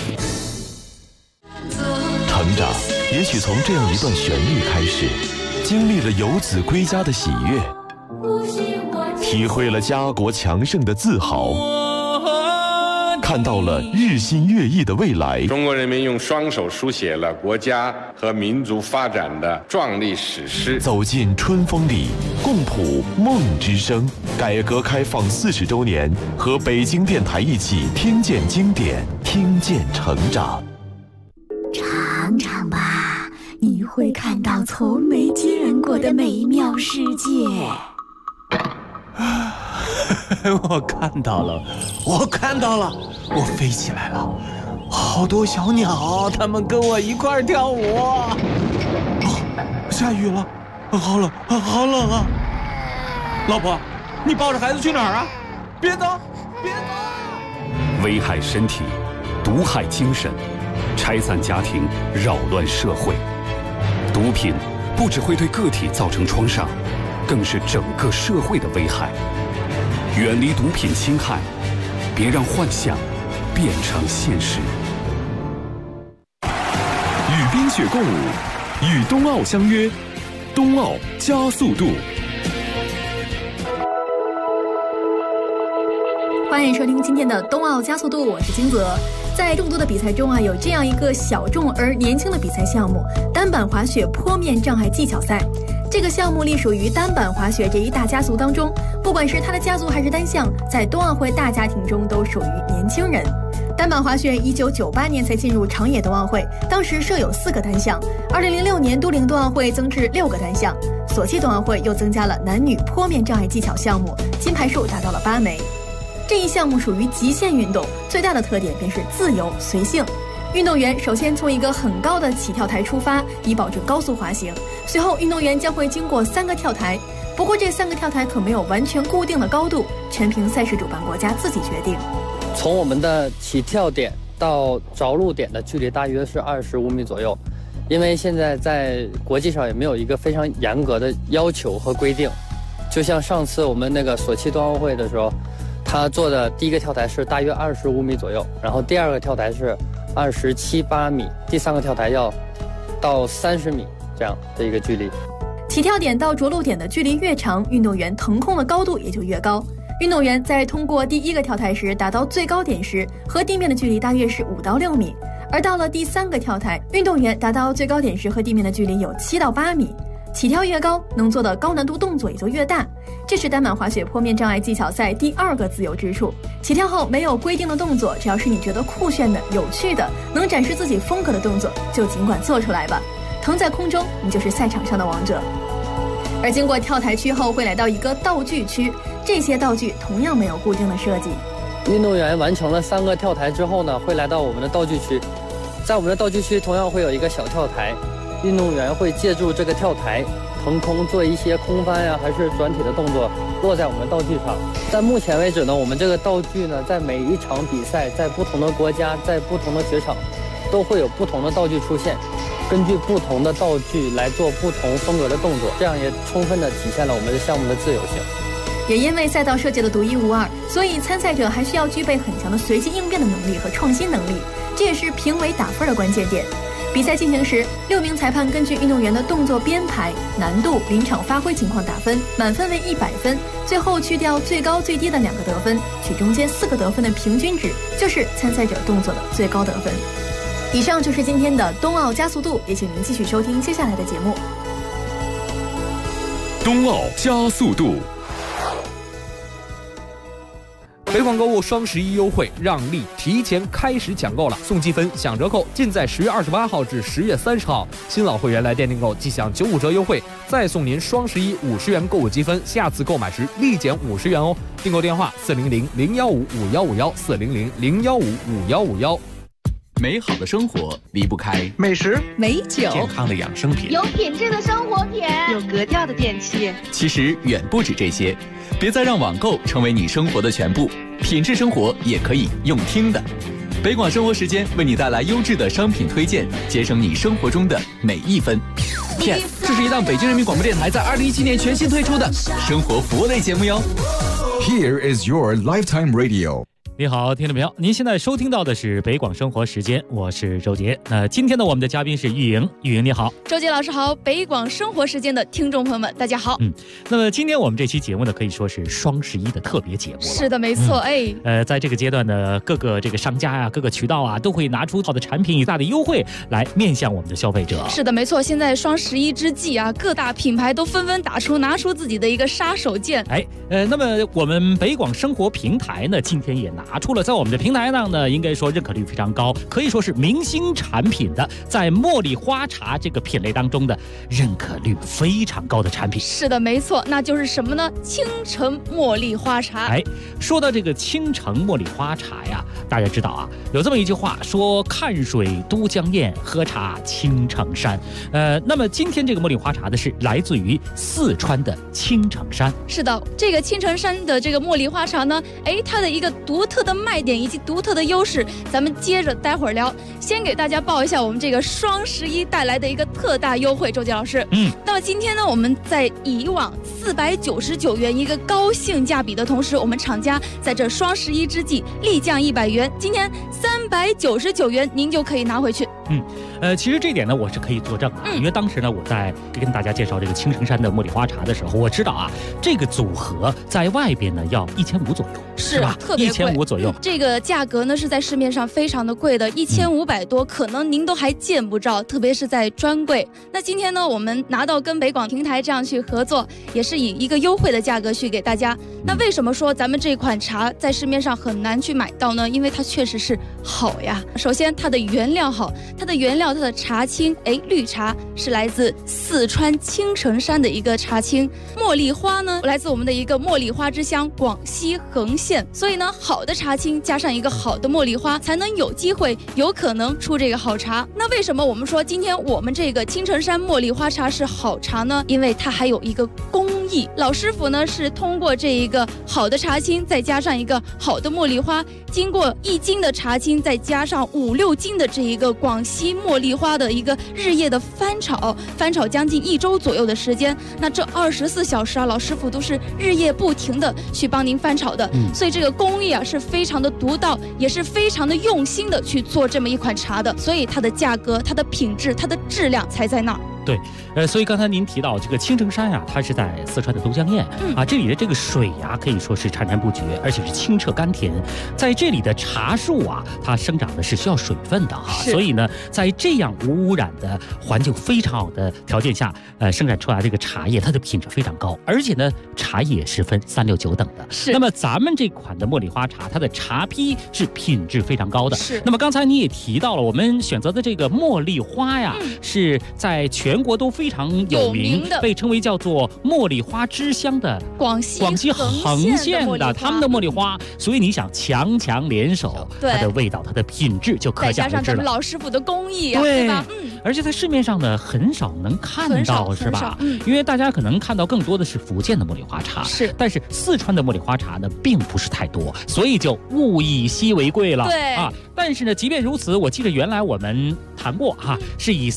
Speaker 14: 成长也许从这样一段旋律开始，经历了游子归家的喜悦，体会了家国强盛的自豪，看到了日新月异的未来。
Speaker 1: 中国人民用双手书写了国家和民族发展的壮丽史诗。
Speaker 14: 走进春风里，共谱梦之声。改革开放40周年，和北京电台一起听见经典，听见成长。
Speaker 13: 尝尝吧，你会看到从没见过的美妙世界。
Speaker 15: 我看到了，我飞起来了，好多小鸟，它们跟我一块儿跳舞。哦，下雨了，好冷啊！老婆，你抱着孩子去哪儿啊？别走！
Speaker 5: 危害身体，毒害精神，拆散家庭，扰乱社会。毒品不只会对个体造成创伤，更是整个社会的危害。远离毒品侵害，别让幻想变成现实。
Speaker 14: 与冰雪共舞，与冬奥相约，冬奥加速度。
Speaker 16: 欢迎收听今天的冬奥加速度，我是金泽。在众多的比赛中啊，有这样一个小众而年轻的比赛项目——单板滑雪坡面障碍技巧赛。这个项目隶属于单板滑雪这一大家族当中，不管是它的家族还是单项，在冬奥会大家庭中都属于年轻人。单板滑雪1998年才进入长野冬奥会，当时设有4个单项。2006年都灵冬奥会增至6个单项，索契冬奥会又增加了男女坡面障碍技巧项目，金牌数达到了8枚。这一项目属于极限运动，最大的特点便是自由随性。运动员首先从一个很高的起跳台出发，以保证高速滑行。随后，运动员将会经过3个跳台，不过这3个跳台可没有完全固定的高度，全凭赛事主办国家自己决定。
Speaker 17: 从我们的起跳点到着陆点的距离大约是25米左右，因为现在在国际上也没有一个非常严格的要求和规定。就像上次我们那个索契冬奥会的时候，他做的第一个跳台是大约25米左右，然后第2个跳台是27、8米，第3个跳台要到30米这样的一个距离。
Speaker 16: 起跳点到着陆点的距离越长，运动员腾空的高度也就越高。运动员在通过第1个跳台时达到最高点时，和地面的距离大约是5到6米，而到了第3个跳台，运动员达到最高点时和地面的距离有7到8米。起跳越高，能做的高难度动作也就越大，这是单板滑雪坡面障碍技巧赛第2个自由之处。起跳后没有规定的动作，只要是你觉得酷炫的、有趣的、能展示自己风格的动作，就尽管做出来吧。腾在空中，你就是赛场上的王者。而经过跳台区后，会来到一个道具区，这些道具同样没有固定的设计。
Speaker 17: 运动员完成了3个跳台之后呢，会来到我们的道具区，在我们的道具区同样会有一个小跳台。运动员会借助这个跳台腾空做一些空翻呀，还是转体的动作，落在我们的道具上。在目前为止呢，我们这个道具呢，在每一场比赛，在不同的国家，在不同的雪场，都会有不同的道具出现，根据不同的道具来做不同风格的动作，这样也充分的体现了我们的项目的自由性。
Speaker 16: 也因为赛道设计的独一无二，所以参赛者还需要具备很强的随机应变的能力和创新能力，这也是评委打分的关键点。比赛进行时，6名裁判根据运动员的动作编排、难度、临场发挥情况打分，满分为100分，最后去掉最高最低的2个得分，取中间4个得分的平均值，就是参赛者动作的最高得分。以上就是今天的冬奥加速度，也请您继续收听接下来的节目。
Speaker 14: 冬奥加速度。
Speaker 18: 北广购物双11优惠让利提前开始抢购了，送积分享折扣尽在10月28号至10月30号。新老会员来店订购即享95折优惠，再送您双11 50元购物积分，下次购买时立减50元哦。订购电话400-015-5151，400-015-5151。
Speaker 19: 美好的生活离不开
Speaker 20: 美食、
Speaker 19: 美酒、健康的养生品、
Speaker 21: 有品质的生活品、
Speaker 20: 有格调的电器。
Speaker 19: 其实远不止这些，别再让网购成为你生活的全部，品质生活也可以用听的。北广生活时间为你带来优质的商品推荐，节省你生活中的每一分。
Speaker 18: Yes， 这是一档北京人民广播电台在2017年全新推出的
Speaker 19: 生活服务类节目哟。
Speaker 14: Here is your lifetime radio。
Speaker 22: 你好，听众朋友，您现在收听到的是北广生活时间，我是周杰。那今天呢，我们的嘉宾是玉莹，玉莹你好。
Speaker 23: 周杰老师好，北广生活时间的听众朋友们，大家好。
Speaker 22: 那么今天我们这期节目呢，可以说是双11的特别节目了。
Speaker 23: 是的，没错，
Speaker 22: 在这个阶段呢，各个这个商家啊，各个渠道啊，都会拿出好的产品以大的优惠来面向我们的消费者。
Speaker 23: 是的，没错，现在双11之际啊，各大品牌都纷纷拿出自己的一个杀手锏。
Speaker 22: 那么我们北广生活平台呢，今天也拿拿出了，在我们的平台上呢，应该说认可率非常高，可以说是明星产品的，在茉莉花茶这个品类当中的认可率非常高的产品。
Speaker 23: 是的，没错，那就是什么呢？青城茉莉花茶。
Speaker 22: 哎，说到这个青城茉莉花茶呀，大家知道啊，有这么一句话说：看水都江堰，喝茶青城山。那么今天这个茉莉花茶的是来自于四川的青城山。
Speaker 23: 是的，这个青城山的这个茉莉花茶呢，它的一个独特的卖点以及独特的优势，咱们接着待会儿聊。先给大家报一下我们这个双11带来的一个特大优惠，周杰老师。那么今天呢，我们在以往499元一个高性价比的同时，我们厂家在这双11之际立降100元，今天399元您就可以拿回去。
Speaker 22: 其实这点呢，我是可以作证啊，因为当时呢，我在跟大家介绍这个青城山的茉莉花茶的时候，我知道啊，这个组合在外边呢要1500左右，
Speaker 23: 是
Speaker 22: 吧？
Speaker 23: 特别贵
Speaker 22: ，1500左右。
Speaker 23: 这个价格呢是在市面上非常的贵的，1500多，可能您都还见不着，特别是在专柜。那今天呢，我们拿到跟北广平台这样去合作，也是以一个优惠的价格去给大家。那为什么说咱们这款茶在市面上很难去买到呢？因为它确实是好呀。首先它的原料好，它的茶青，绿茶是来自四川青城山的一个茶青，茉莉花呢来自我们的一个茉莉花之乡广西横县，所以呢，好的茶青加上一个好的茉莉花，才能有机会有可能出这个好茶。那为什么我们说今天我们这个青城山茉莉花茶是好茶呢？因为它还有一个工艺，老师傅呢是通过这一个好的茶青，再加上一个好的茉莉花，经过1斤的茶青，再加上5、6斤的这一个广西茉莉花的一个日夜的翻炒将近1周左右的时间。那这24小时啊，老师傅都是日夜不停的去帮您翻炒的，所以这个工艺啊是非常的独到，也是非常的用心的去做这么一款茶的，所以它的价格、它的品质、它的质量才在那儿。
Speaker 22: 对，所以刚才您提到这个青城山呀，它是在四川的都江堰这里的这个水呀，可以说是潺潺不绝，而且是清澈甘甜。在这里的茶树啊，它生长的是需要水分的所以呢，在这样无污染的环境非常好的条件下，生产出来这个茶叶，它的品质非常高，而且呢，茶叶是分3、6、9等的。那么咱们这款的茉莉花茶，它的茶坯是品质非常高的。那么刚才你也提到了，我们选择的这个茉莉花呀，是在全国都非常有名的，被称为叫做茉莉花之乡的广西横县的他们的茉莉花，所以你想强联手，它的味道、它的品质就可想而知了。再加上咱们
Speaker 23: 老师傅的工艺啊，对吧？
Speaker 22: 而且在市面上呢很少能看到，是吧？因为大家可能看到更多的是福建的茉莉花茶，但是四川的茉莉花茶呢并不是太多，所以就物以稀为贵了。但是呢，即便如此，我记得原来我们谈过是以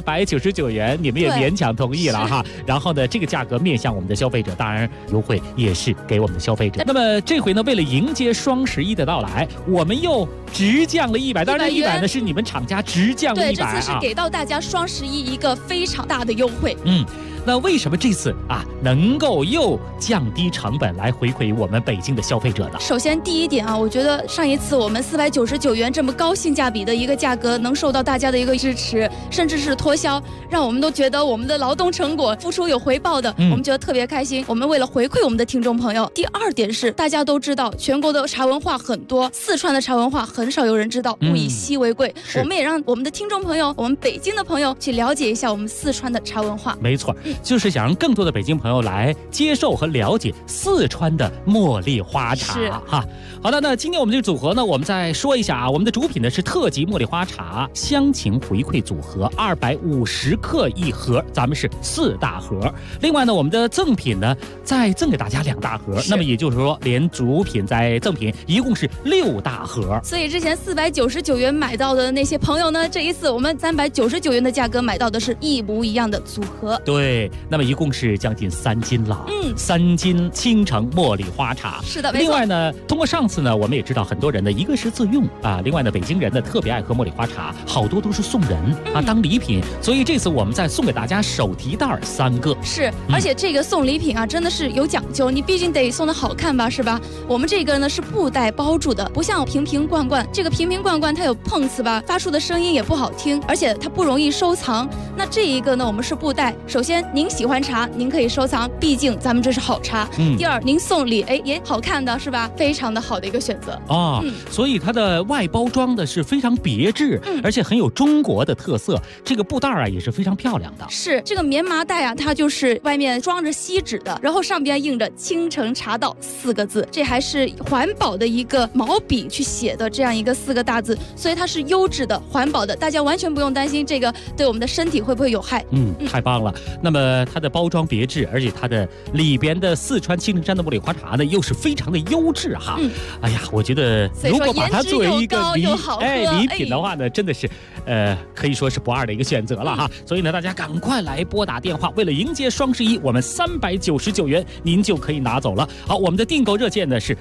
Speaker 22: 499元，你们也勉强同意了然后呢，这个价格面向我们的消费者，当然优惠也是给我们的消费者。那么这回呢，为了迎接双11的到来，我们又直降了100，当然这100呢是你们厂家直降了100。
Speaker 23: 对，这次是给到大家双11一个非常大的优惠。
Speaker 22: 那为什么这次能够又降低成本来回馈我们北京的消费者呢？
Speaker 23: 首先第一点我觉得上一次我们499元这么高性价比的一个价格能受到大家的一个支持，甚至是脱销，让我们都觉得我们的劳动成果付出有回报的，我们觉得特别开心。我们为了回馈我们的听众朋友。第二点是大家都知道全国的茶文化很多，四川的茶文化很少有人知道，物以稀为贵，我们也让我们的听众朋友，我们北京的朋友去了解一下我们四川的茶文化。
Speaker 22: 没错，就是想让更多的北京朋友来接受和了解四川的茉莉花茶好的，那今天我们这个组合呢，我们再说一下我们的主品呢是特级茉莉花茶乡情回馈组合，250克一盒，咱们是4大盒。另外呢，我们的赠品呢再赠给大家2大盒，那么也就是说连主品再赠品一共是6大盒。
Speaker 23: 所以之前499元买到的那些朋友呢，这一次我们399元的价格买到的是一模一样的组合。
Speaker 22: 对，那么一共是将近3斤了，3斤青城茉莉花茶。
Speaker 23: 是的，
Speaker 22: 另外呢，通过上次呢，我们也知道很多人呢，一个是自用另外呢，北京人呢特别爱喝茉莉花茶，好多都是送人当礼品，所以这次我们再送给大家手提袋3个。
Speaker 23: 而且这个送礼品真的是有讲究，你毕竟得送的好看吧，是吧？我们这个呢是布袋包住的，不像瓶瓶罐罐，这个瓶瓶罐罐它有碰瓷吧，发出的声音也不好听，而且它不容易收藏。那这一个呢，我们是布袋，首先您喜欢茶，您可以收藏，毕竟咱们这是好茶。第二，您送礼，也好看的是吧？非常的好的一个选择
Speaker 22: 所以它的外包装的是非常别致，而且很有中国的特色。这个布袋啊也是非常漂亮的。
Speaker 23: 是这个棉麻袋啊，它就是外面装着锡纸的，然后上边印着青城茶道4个字，这还是环保的一个毛笔去写的这样一个4个大字，所以它是优质的、环保的，大家完全不用担心这个对我们的身体会不会有害。
Speaker 22: 太棒了。那么它的包装别致，而且它的里边的四川青城山的茉莉花茶呢，又是非常的优质哈。哎呀，我觉得如果把它作为一个礼品的话呢，真的是可以说是不二的一个选择了哈。所以呢，大家赶快来拨打电话，为了迎接双11，我们399元您就可以拿走了。好，我们的订购热线呢是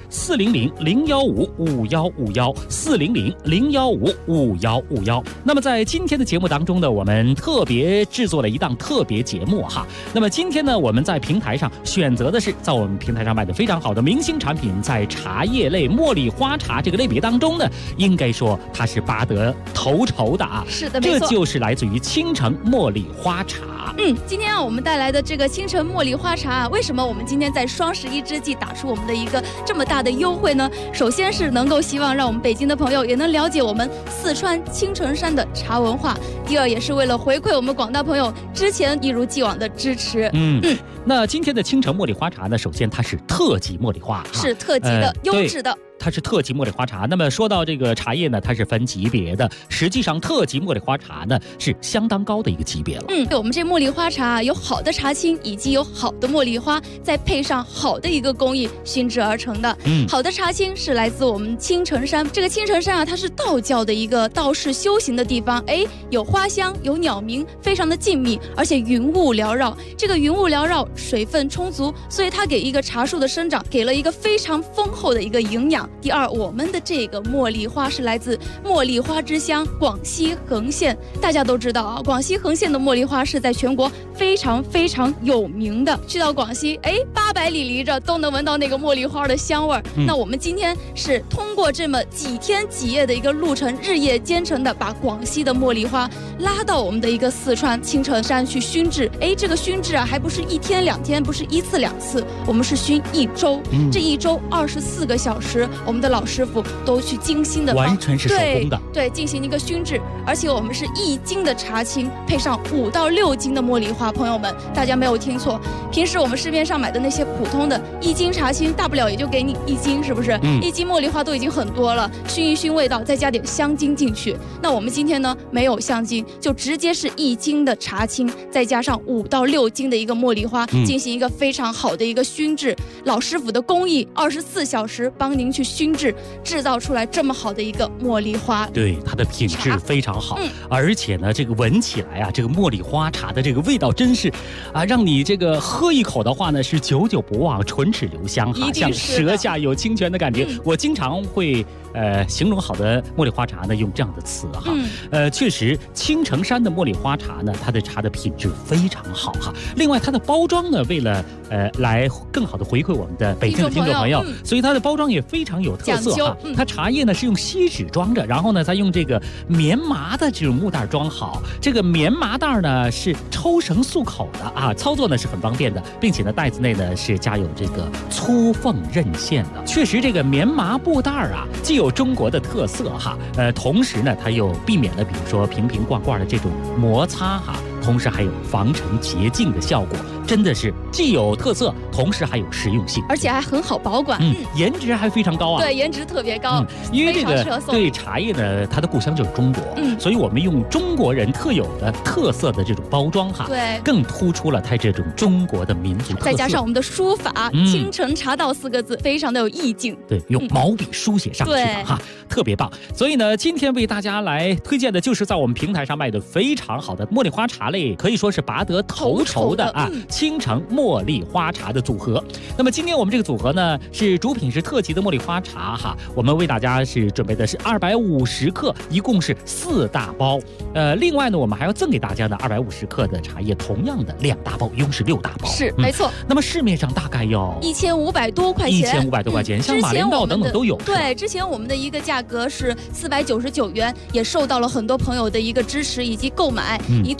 Speaker 22: 400-015-5151，400-015-5151。那么在今天的节目当中呢，我们特别制作了一档特别节目哈。那么今天呢，我们在平台上选择的是在我们平台上卖的非常好的明星产品，在茶叶类茉莉花茶这个类别当中呢，应该说它是拔得头筹的啊。
Speaker 23: 是的，没错，
Speaker 22: 这就是来自于青城茉莉花茶。
Speaker 23: 今天我们带来的这个青城茉莉花茶为什么我们今天在双11之际打出我们的一个这么大的优惠呢？首先是能够希望让我们北京的朋友也能了解我们四川青城山的茶文化，第二也是为了回馈我们广大朋友之前一如既往的支持。
Speaker 22: 那今天的青城茉莉花茶呢，首先它是特级茉莉花，
Speaker 23: 是特级的、优质的。
Speaker 22: 它是特级茉莉花茶。那么说到这个茶叶呢，它是分级别的。实际上，特级茉莉花茶呢是相当高的一个级别了。
Speaker 23: 我们这茉莉花茶有好的茶青，以及有好的茉莉花，再配上好的一个工艺熏制而成的。好的茶青是来自我们青城山。这个青城山啊，它是道教的一个道士修行的地方。有花香，有鸟鸣，非常的静谧，而且云雾缭绕。这个云雾缭绕，水分充足，所以它给一个茶树的生长给了一个非常丰厚的一个营养。第二，我们的这个茉莉花是来自茉莉花之乡广西横县。大家都知道啊，广西横县的茉莉花是在全国非常非常有名的。去到广西，800里离着都能闻到那个茉莉花的香味儿。那我们今天是通过这么几天几夜的一个路程，日夜兼程的把广西的茉莉花拉到我们的一个四川青城山去熏制。这个熏制啊，还不是1天2天，不是1次2次，我们是熏1周。这1周24个小时，我们的老师傅都去精心的
Speaker 22: 完全是手工的，
Speaker 23: 对，进行一个熏制。而且我们是1斤的茶青配上5到6斤的茉莉花。朋友们，大家没有听错，平时我们市面上买的那些普通的1斤茶青，大不了也就给你1斤，是不是？1斤茉莉花都已经很多了，熏一熏味道，再加点香精进去。那我们今天呢，没有香精，就直接是1斤的茶青，再加上5到6斤的一个茉莉花，进行一个非常好的一个熏制。老师傅的工艺24小时帮您去熏制，制造出来这么好的一个茉莉花。
Speaker 22: 对，它的品质非常好，而且呢，这个闻起来啊，这个茉莉花茶的这个味道真是啊，让你这个喝一口的话呢，是久久不忘，唇齿留香哈，像舌下有清泉的感觉。我经常会形容好的茉莉花茶呢，用这样的词哈。确实，青城山的茉莉花茶呢，它的茶的品质非常好哈。另外，它的包装呢，为了来更好的回馈我们的北京的听众朋友，所以它的包装也非常有特色哈。它茶叶呢是用锡纸装着，然后呢再用这个棉麻的这种木袋装好。这个棉麻袋呢是抽绳束口的啊，操作呢是很方便的，并且呢袋子内呢是加有这个粗缝刃线的。确实，这个棉麻布袋啊，既有中国的特色哈，同时呢它又避免了比如说瓶瓶罐罐的这种摩擦哈。同时还有防尘洁净的效果，真的是既有特色，同时还有实用性，
Speaker 23: 而且还很好保管。
Speaker 22: 颜值还非常高啊！
Speaker 23: 对，颜值特别高。
Speaker 22: 因为这个对茶叶呢，它的故乡就是中国，所以我们用中国人特有的特色的这种包装哈，
Speaker 23: 对，
Speaker 22: 更突出了它这种中国的民族特色。
Speaker 23: 再加上我们的书法“青城茶道”4个字，非常的有意境。
Speaker 22: 对，用毛笔书写上去的哈，特别棒。所以呢，今天为大家来推荐的就是在我们平台上卖的非常好的茉莉花茶类，可以说是拔得头筹的啊，青城茉莉花茶的组合。那么今天我们这个组合呢，是主品是特级的茉莉花茶哈，我们为大家是准备的是250克，一共是4大包。另外呢，我们还要赠给大家的250克的茶叶，同样的2大包，一共是6大包。
Speaker 23: 是，没错。
Speaker 22: 那么市面上大概要
Speaker 23: 1500多块钱
Speaker 22: ，1500多块钱，像马连道等等都有。
Speaker 23: 对，之前我们的一个价格是499元，也受到了很多朋友的一个支持以及购买，一度脱险。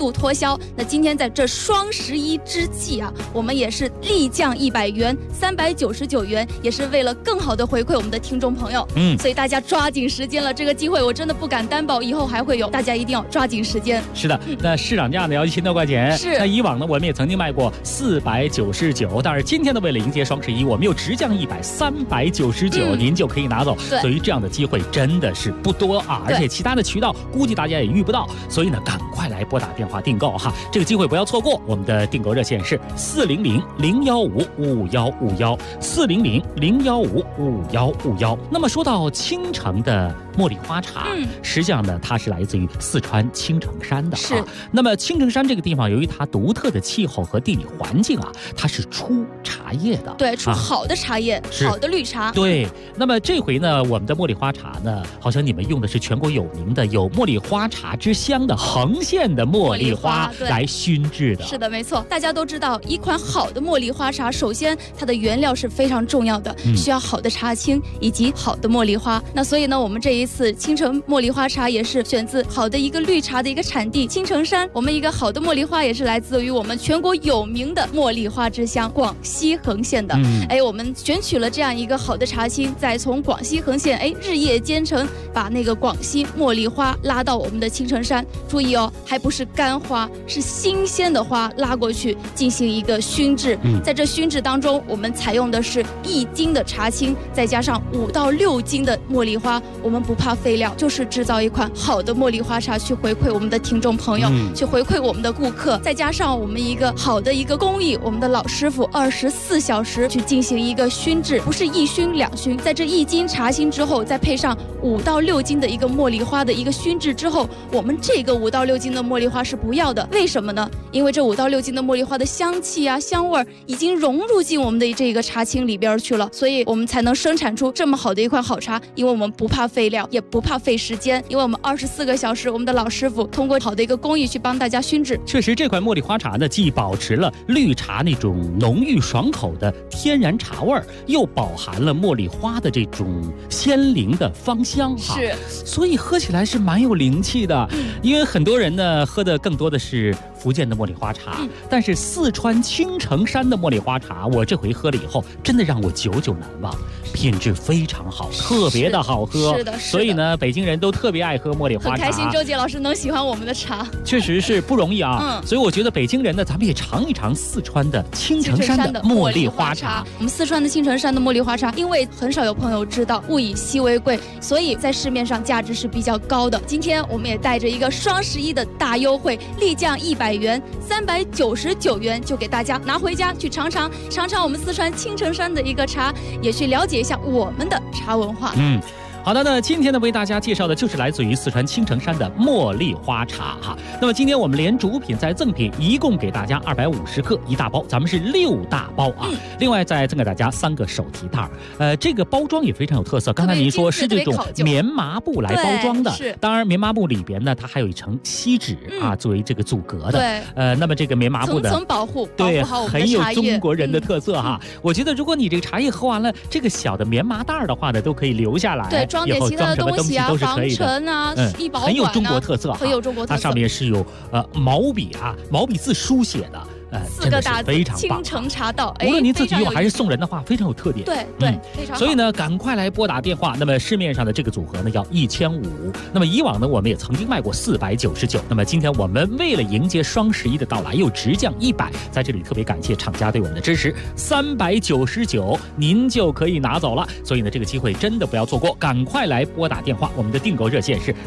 Speaker 23: 销。那今天在这双11之际啊，我们也是立降100元，399元，也是为了更好的回馈我们的听众朋友。所以大家抓紧时间了，这个机会我真的不敢担保以后还会有，大家一定要抓紧时间。
Speaker 22: 是的，那市场价呢要1000多块钱，
Speaker 23: 是。
Speaker 22: 那以往呢我们也曾经卖过499，但是今天呢为了迎接双11，我们又直降100，399，您就可以拿走。所以这样的机会真的是不多啊，而且其他的渠道估计大家也遇不到，所以呢赶快来拨打电话订购哈，这个机会不要错过。我们的订购热线是400-015-5151，400-015-5151。那么说到青城的茉莉花茶，实际上呢它是来自于四川青城山的啊。那么青城山这个地方，由于它独特的气候和地理环境啊，它是出茶叶的，
Speaker 23: 对，出好的茶叶，好的绿茶。
Speaker 22: 对，那么这回呢，我们的茉莉花茶呢，好像你们用的是全国有名的有茉莉花茶之乡的横县的茉莉花来熏制的。
Speaker 23: 是的，没错。大家都知道，一款好的茉莉花茶，首先它的原料是非常重要的，需要好的茶青以及好的茉莉花。那所以呢，我们这一次青城茉莉花茶也是选自好的一个绿茶的一个产地青城山。我们一个好的茉莉花也是来自于我们全国有名的茉莉花之乡广西横县的。我们选取了这样一个好的茶青，再从广西横县日夜兼程，把那个广西茉莉花拉到我们的青城山。注意哦，还不是干花，是新鲜的花拉过去进行一个熏制。在这熏制当中，我们采用的是1斤的茶青，再加上5到6斤的茉莉花。我们不怕废料，就是制造一款好的茉莉花茶，去回馈我们的听众朋友，去回馈我们的顾客。再加上我们一个好的一个工艺，我们的老师傅24小时去进行一个熏制，不是1熏2熏。在这1斤茶青之后，再配上5到6斤的一个茉莉花的一个熏制之后，我们这个5到6斤的茉莉花是不要的。为什么呢？因为这5到6斤的茉莉花的香气啊、香味已经融入进我们的这个茶青里边去了，所以我们才能生产出这么好的一款好茶。因为我们不怕废料，也不怕费时间，因为我们24个小时，我们的老师傅通过好的一个工艺去帮大家熏制。
Speaker 22: 确实，这款茉莉花茶呢，既保持了绿茶那种浓郁爽口的天然茶味儿，又饱含了茉莉花的这种鲜灵的芳香哈。
Speaker 23: 是，
Speaker 22: 所以喝起来是蛮有灵气的。因为很多人呢喝的更多的是福建的茉莉花茶，但是四川青城山的茉莉花茶，我这回喝了以后，真的让我久久难忘，品质非常好，特别的好喝。
Speaker 23: 是的，
Speaker 22: 所以呢，北京人都特别爱喝茉莉花茶。
Speaker 23: 很开心周杰老师能喜欢我们的茶，
Speaker 22: 确实是不容易啊。所以我觉得北京人呢，咱们也尝一尝四川的青城山的茉莉花茶。
Speaker 23: 我们四川的青城山的茉莉花茶，因为很少有朋友知道，物以稀为贵，所以在市面上价值是比较高的。今天我们也带着一个双11的大优惠，立降100元，399元就给大家拿回家去尝尝我们四川青城山的一个茶，也去了解一下我们的茶文化。
Speaker 22: 好的，那今天呢为大家介绍的就是来自于四川青城山的茉莉花茶哈。那么今天我们连主品再赠品，一共给大家250克1大包，咱们是6大包啊。另外再赠给大家3个手提袋这个包装也非常有特色。刚才您说是这种棉麻布来包装的，
Speaker 23: 是。
Speaker 22: 当然棉麻布里边呢，它还有一层锡纸啊，作为这个阻隔的。
Speaker 23: 对。
Speaker 22: 那么这个棉麻布的
Speaker 23: 层层保护，
Speaker 22: 对，
Speaker 23: 保护好我们的茶叶，
Speaker 22: 很有中国人的特色哈。我觉得如果你这个茶叶喝完了，这个小的棉麻袋的话呢，都可以留下来。
Speaker 23: 对。装点其他的东西啊，防尘啊，易保管啊，
Speaker 22: 很有中国特色，
Speaker 23: 很有中国特色。
Speaker 22: 它上面是有毛笔字书写的。
Speaker 23: 4个大字
Speaker 22: 非常
Speaker 23: 青城茶道，
Speaker 22: 无论您自己用还是送人的话，非常有特点。
Speaker 23: 对，非常好。
Speaker 22: 所以呢，赶快来拨打电话。那么市面上的这个组合呢，要1500。那么以往呢，我们也曾经卖过499。那么今天我们为了迎接双11的到来，又直降100。在这里特别感谢厂家对我们的支持，399您就可以拿走了。所以呢，这个机会真的不要错过，赶快来拨打电话。我们的订购热线是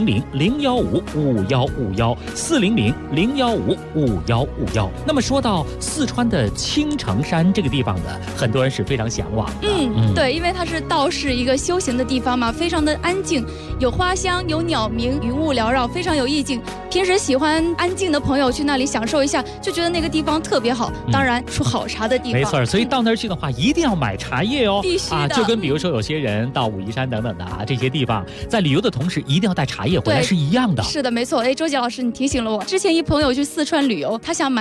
Speaker 22: 400-015-5151，400-015-5151。那么说到四川的青城山这个地方呢，很多人是非常向往的。
Speaker 23: 对，因为它是道士一个修行的地方嘛，非常的安静，有花香，有鸟鸣，云雾缭绕，非常有意境。平时喜欢安静的朋友去那里享受一下，就觉得那个地方特别好。当然，出好茶的地方。
Speaker 22: 没错，所以到那儿去的话，一定要买茶叶哦。
Speaker 23: 必须的。
Speaker 22: 就跟比如说有些人到武夷山等等的这些地方，在旅游的同时一定要带茶叶回来是一样的。
Speaker 23: 是的，没错。周杰老师，你提醒了我，之前一朋友去四川旅游，他想买茶叶。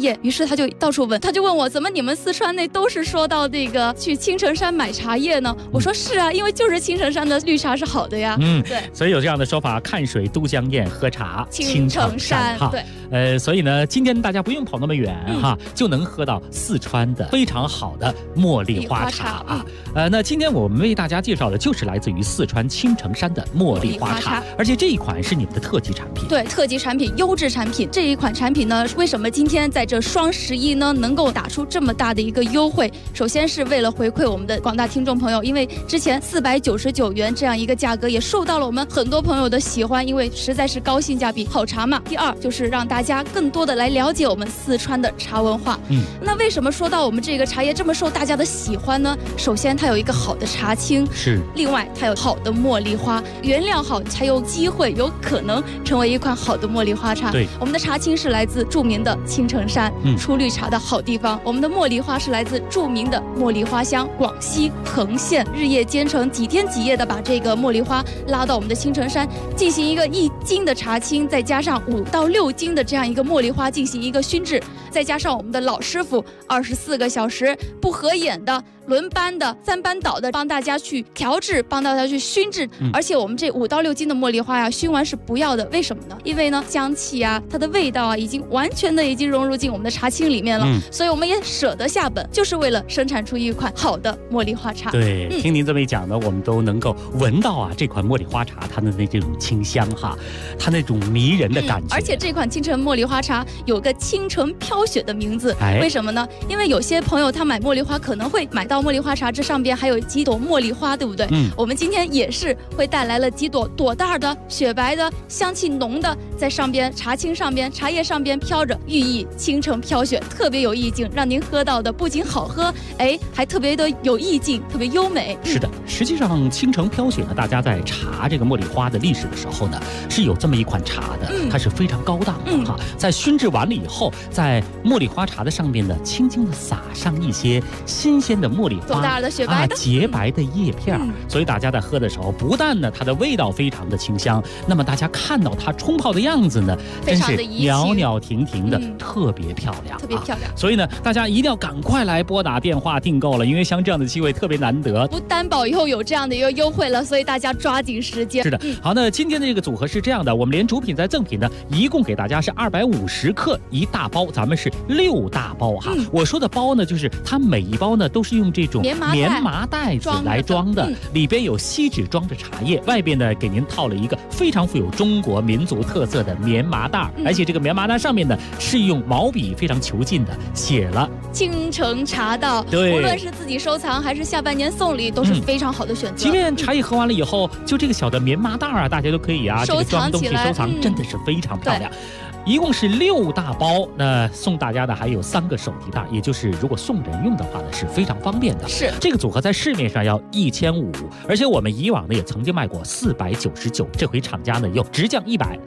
Speaker 23: 业，于是他就到处问，他就问我，怎么你们四川那都是说到这个去青城山买茶叶呢？我说是啊，因为就是青城山的绿茶是好的呀。对，
Speaker 22: 所以有这样的说法，看水都江堰，喝茶
Speaker 23: 青城山哈。
Speaker 22: 对，所以呢，今天大家不用跑那么远哈，就能喝到四川的非常好的茉莉花茶啊。那今天我们为大家介绍的就是来自于四川青城山的茉莉花茶，而且这一款是你们的特级产品。
Speaker 23: 对，特级产品，优质产品。这一款产品呢，为什么今天在这双11呢能够打出这么大的一个优惠？首先是为了回馈我们的广大听众朋友，因为之前499元这样一个价格也受到了我们很多朋友的喜欢，因为实在是高性价比、好茶嘛。第二就是让大家更多的来了解我们四川的茶文化。那为什么说到我们这个茶叶这么受大家的喜欢呢？首先它有一个好的茶青，
Speaker 22: 是，
Speaker 23: 另外它有好的茉莉花，原料好才有机会有可能成为一款好的茉莉花茶。
Speaker 22: 对，
Speaker 23: 我们的茶青是来自著名的青城山，出绿茶的好地方。我们的茉莉花是来自著名的茉莉花乡广西彭县，日夜兼程，几天几夜的把这个茉莉花拉到我们的青城山，进行一个1斤的茶青，再加上5到6斤的这样一个茉莉花进行一个熏制，再加上我们的老师傅24个小时不合眼的轮班的3班倒的帮大家去调制，帮大家去熏制。而且我们这5到6斤的茉莉花呀，熏完是不要的，为什么呢？因为呢香气啊，它的味道啊，已经完全的融入进我们的茶青里面了。所以我们也舍得下本，就是为了生产出一款好的茉莉花茶。
Speaker 22: 对，听您这么一讲呢，我们都能够闻到啊这款茉莉花茶它的这种清香哈，它那种迷人的感觉。
Speaker 23: 而且这款青城茉莉花茶有个青城飘雪的名字，为什么呢？因为有些朋友他买茉莉花可能会买到茉莉花茶，这上边还有几朵茉莉花，对不对？我们今天也是会带来了几朵朵大的、雪白的、香气浓的，在上边茶青上边、茶叶上边飘着，寓意青城飘雪，特别有意境，让您喝到的不仅好喝，还特别的有意境，特别优美。
Speaker 22: 是的，实际上青城飘雪呢，大家在查这个茉莉花的历史的时候呢，是有这么一款茶的，它是非常高档的哈。在熏制完了以后，在茉莉花茶的上面呢，轻轻的撒上一些新鲜的茉莉花，
Speaker 23: 大的雪白的
Speaker 22: 洁白的叶片，所以大家在喝的时候，不但呢它的味道非常的清香，那么大家看到它冲泡的样子呢，真是袅袅婷婷的，特别漂亮，
Speaker 23: 特别漂亮。
Speaker 22: 所以呢，大家一定要赶快来拨打电话订购了，因为像这样的机会特别难得，
Speaker 23: 不担保以后有这样的一个优惠了，所以大家抓紧时间。
Speaker 22: 是的，好，那今天的这个组合是这样的，我们连主品再赠品呢，一共给大家是250克一大包，咱们是6大包哈。我说的包呢，就是它每一包呢都是用这种棉麻袋子来装的，里边有锡纸装着茶叶，外边呢给您套了一个非常富有中国民族特色的棉麻袋，而且这个棉麻袋上面呢是用毛笔非常遒劲的写了
Speaker 23: 青城茶道，
Speaker 22: 对，
Speaker 23: 无论是自己收藏还是下半年送礼，都是非常好的选择。
Speaker 22: 即便茶叶喝完了以后，就这个小的棉麻袋啊，大家都可以啊，这个装东西收藏，真的是非常漂亮。一共是6大包，那送大家的还有3个手提袋，也就是如果送人用的话呢，是非常方便的。
Speaker 23: 是
Speaker 16: 这个组合在市面上要1500，而且我们以往呢也曾经卖过499，这回厂家呢又直降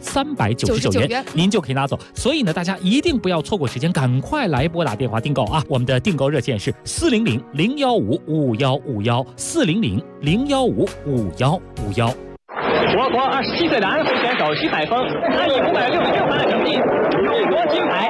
Speaker 16: 100，399元，您就可以拿走。所以呢，大家一定不要错过时间，赶快来拨打电话订购啊！我们的订购热线是400-015-5151，400-015-5151。
Speaker 3: 我国27岁的安徽选手徐海峰，他以566分的成绩勇夺金牌。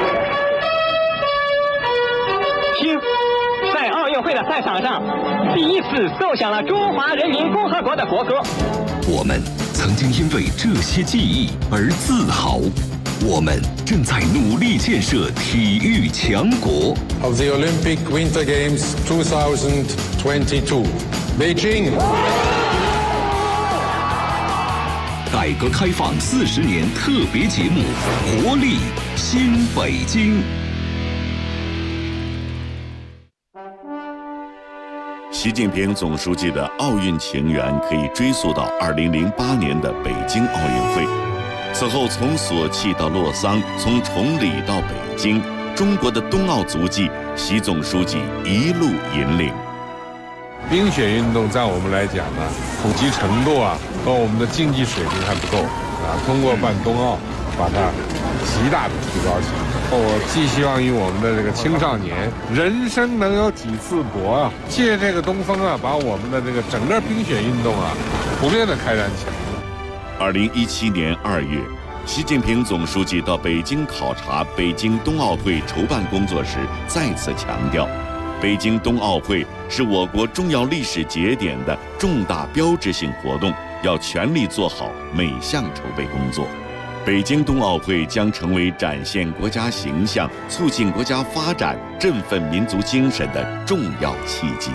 Speaker 3: 听，在奥运会的赛场上，第一次奏响了中华人民共和国的国歌。
Speaker 20: 我们曾经因为这些记忆而自豪，我们正在努力建设体育强国。
Speaker 1: Of the Olympic Winter Games 2022, Beijing。
Speaker 20: 改革开放40年特别节目《活力新北京》。
Speaker 2: 习近平总书记的奥运情缘可以追溯到2008年的北京奥运会。此后，从索契到洛桑，从崇礼到北京，中国的冬奥足迹，习总书记一路引领。
Speaker 1: 冰雪运动在我们来讲呢，普及程度啊和我们的竞技水平还不够啊。通过办冬奥，把它极大的提高起来。我寄希望于我们的这个青少年，人生能有几次搏啊！借这个东风啊，把我们的这个整个冰雪运动啊，普遍的开展起来。
Speaker 2: 2017年2月， 习近平总书记到北京考察北京冬奥会筹办工作时，再次强调，北京冬奥会是我国重要历史节点的重大标志性活动，要全力做好每项筹备工作。北京冬奥会将成为展现国家形象、促进国家发展、振奋民族精神的重要契机。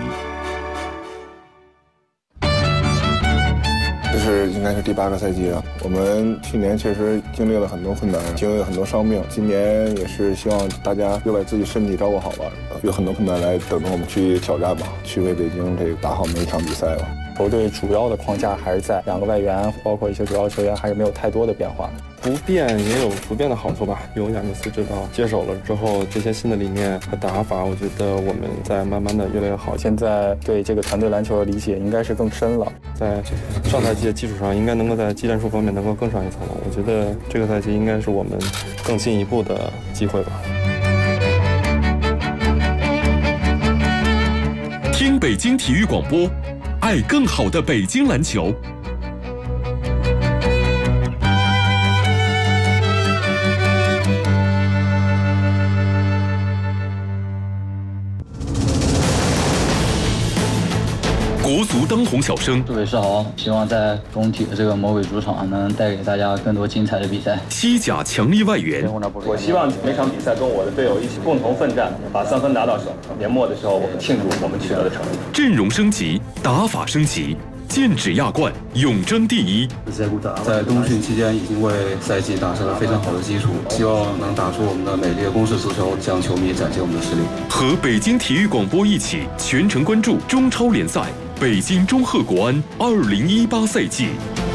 Speaker 8: 应该是第8个赛季了。我们去年确实经历了很多困难，经历了很多伤病。今年也是希望大家又把自己身体照顾好吧，有很多困难来等着我们去挑战吧，去为北京打好每一场比赛吧。
Speaker 9: 球队主要的框架还是在2个外援，包括一些主要球员，还是没有太多的变化。
Speaker 10: 不变也有不变的好处吧。有亚尼斯指导接手了之后，这些新的理念和打法，我觉得我们在慢慢的越来越好。
Speaker 9: 现在对这个团队篮球的理解应该是更深了，
Speaker 10: 在上赛季的基础上，应该能够在技战术方面能够更上一层楼。我觉得这个赛季应该是我们更进一步的机会吧。
Speaker 14: 听北京体育广播，爱更好的北京篮球。国足当红小生，
Speaker 4: 祝伟世豪，希望在中体的这个魔鬼主场能带给大家更多精彩的比赛。
Speaker 14: 西甲强力外援，
Speaker 7: 我希望每场比赛跟我的队友一起共同奋战，把3分拿到手。年末的时候，我们庆祝我们取得的成绩。
Speaker 14: 阵容升级，打法升级，剑指亚冠，永争第一。
Speaker 21: 在冬训期间已经为赛季打下了非常好的基础，希望能打出我们的美丽的攻势足球，向球迷展现我们的实力。
Speaker 14: 和北京体育广播一起全程关注中超联赛。北京中赫国安2018赛季。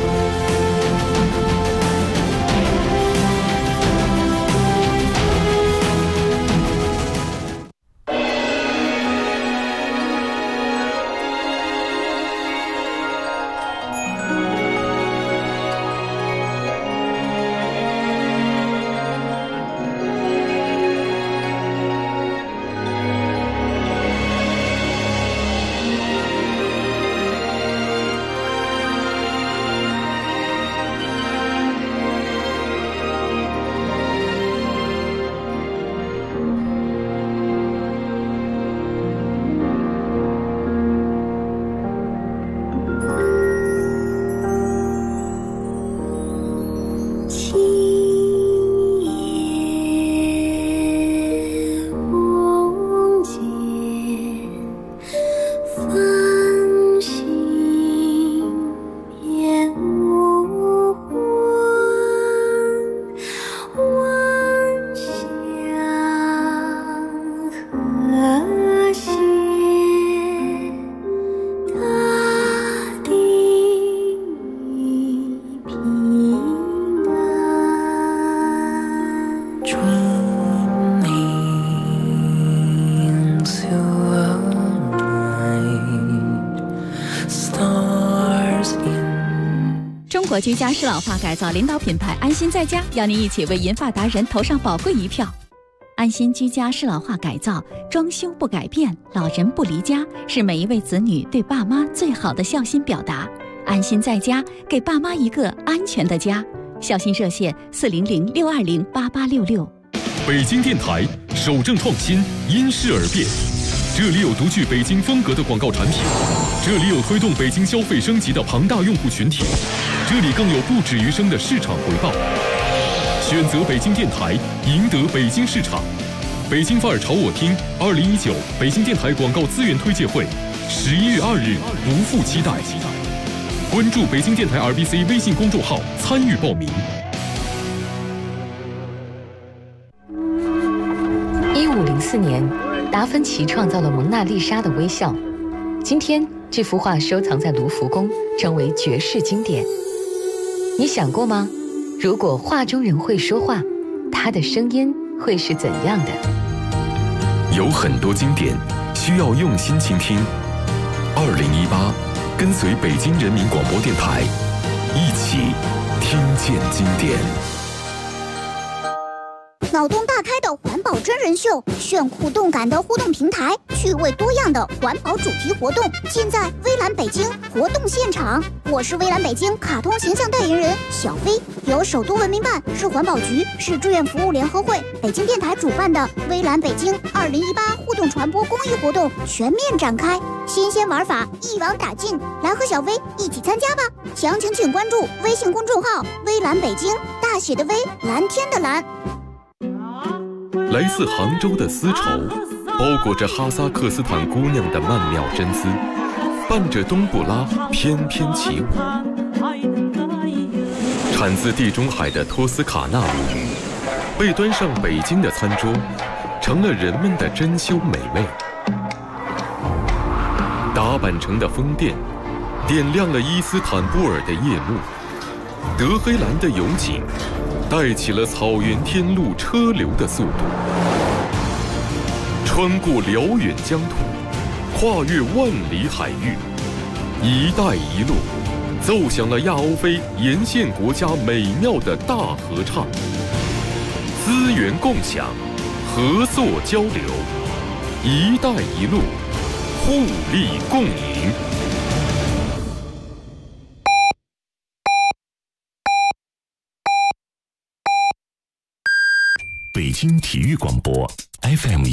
Speaker 13: 中国居家适老化改造领导品牌安心在家，邀您一起为银发达人投上宝贵一票。安心居家适老化改造，装修不改变，老人不离家，是每一位子女对爸妈最好的孝心表达。安心在家，给爸妈一个安全的家。孝心热线400-620-8866。
Speaker 14: 北京电台守正创新，因势而变。这里有独具北京风格的广告产品，这里有推动北京消费升级的庞大用户群体，这里更有不止余生的市场回报。选择北京电台，赢得北京市场。北京范儿朝我听2019北京电台广告资源推介会，11月2日不负期待。关注北京电台 RBC 微信公众号参与报名。
Speaker 12: 1504年，达芬奇创造了蒙娜丽莎的微笑。今天，这幅画收藏在卢浮宫，成为绝世经典。你想过吗？如果画中人会说话，他的声音会是怎样的？
Speaker 14: 有很多经典需要用心倾听。2018，跟随北京人民广播电台，一起听见经典。
Speaker 24: 脑洞大开的环保真人秀，炫酷动感的互动平台，趣味多样的环保主题活动，尽在微蓝北京活动现场，我是蔚蓝北京卡通形象代言人小飞，由首都文明办、市环保局、市志愿服务联合会、北京电台主办的蔚蓝北京2018互动传播公益活动全面展开，新鲜玩法一网打尽，来和小飞一起参加吧！详情请关注微信公众号“蔚蓝北京”，大写的微，蓝天的蓝。
Speaker 14: 来自杭州的丝绸，包裹着哈萨克斯坦姑娘的曼妙真丝，伴着冬不拉翩翩起舞。产自地中海的托斯卡纳鲈鱼，被端上北京的餐桌，成了人们的珍馐美味。打扮成的风电，点亮了伊斯坦布尔的夜幕。德黑兰的油井，带起了草原天路车流的速度。穿过辽远疆土，跨越万里海域，一带一路奏响了亚欧非沿线国家美妙的大合唱。资源共享，合作交流，一带一路，互利共赢。
Speaker 20: 北京体育广播 FM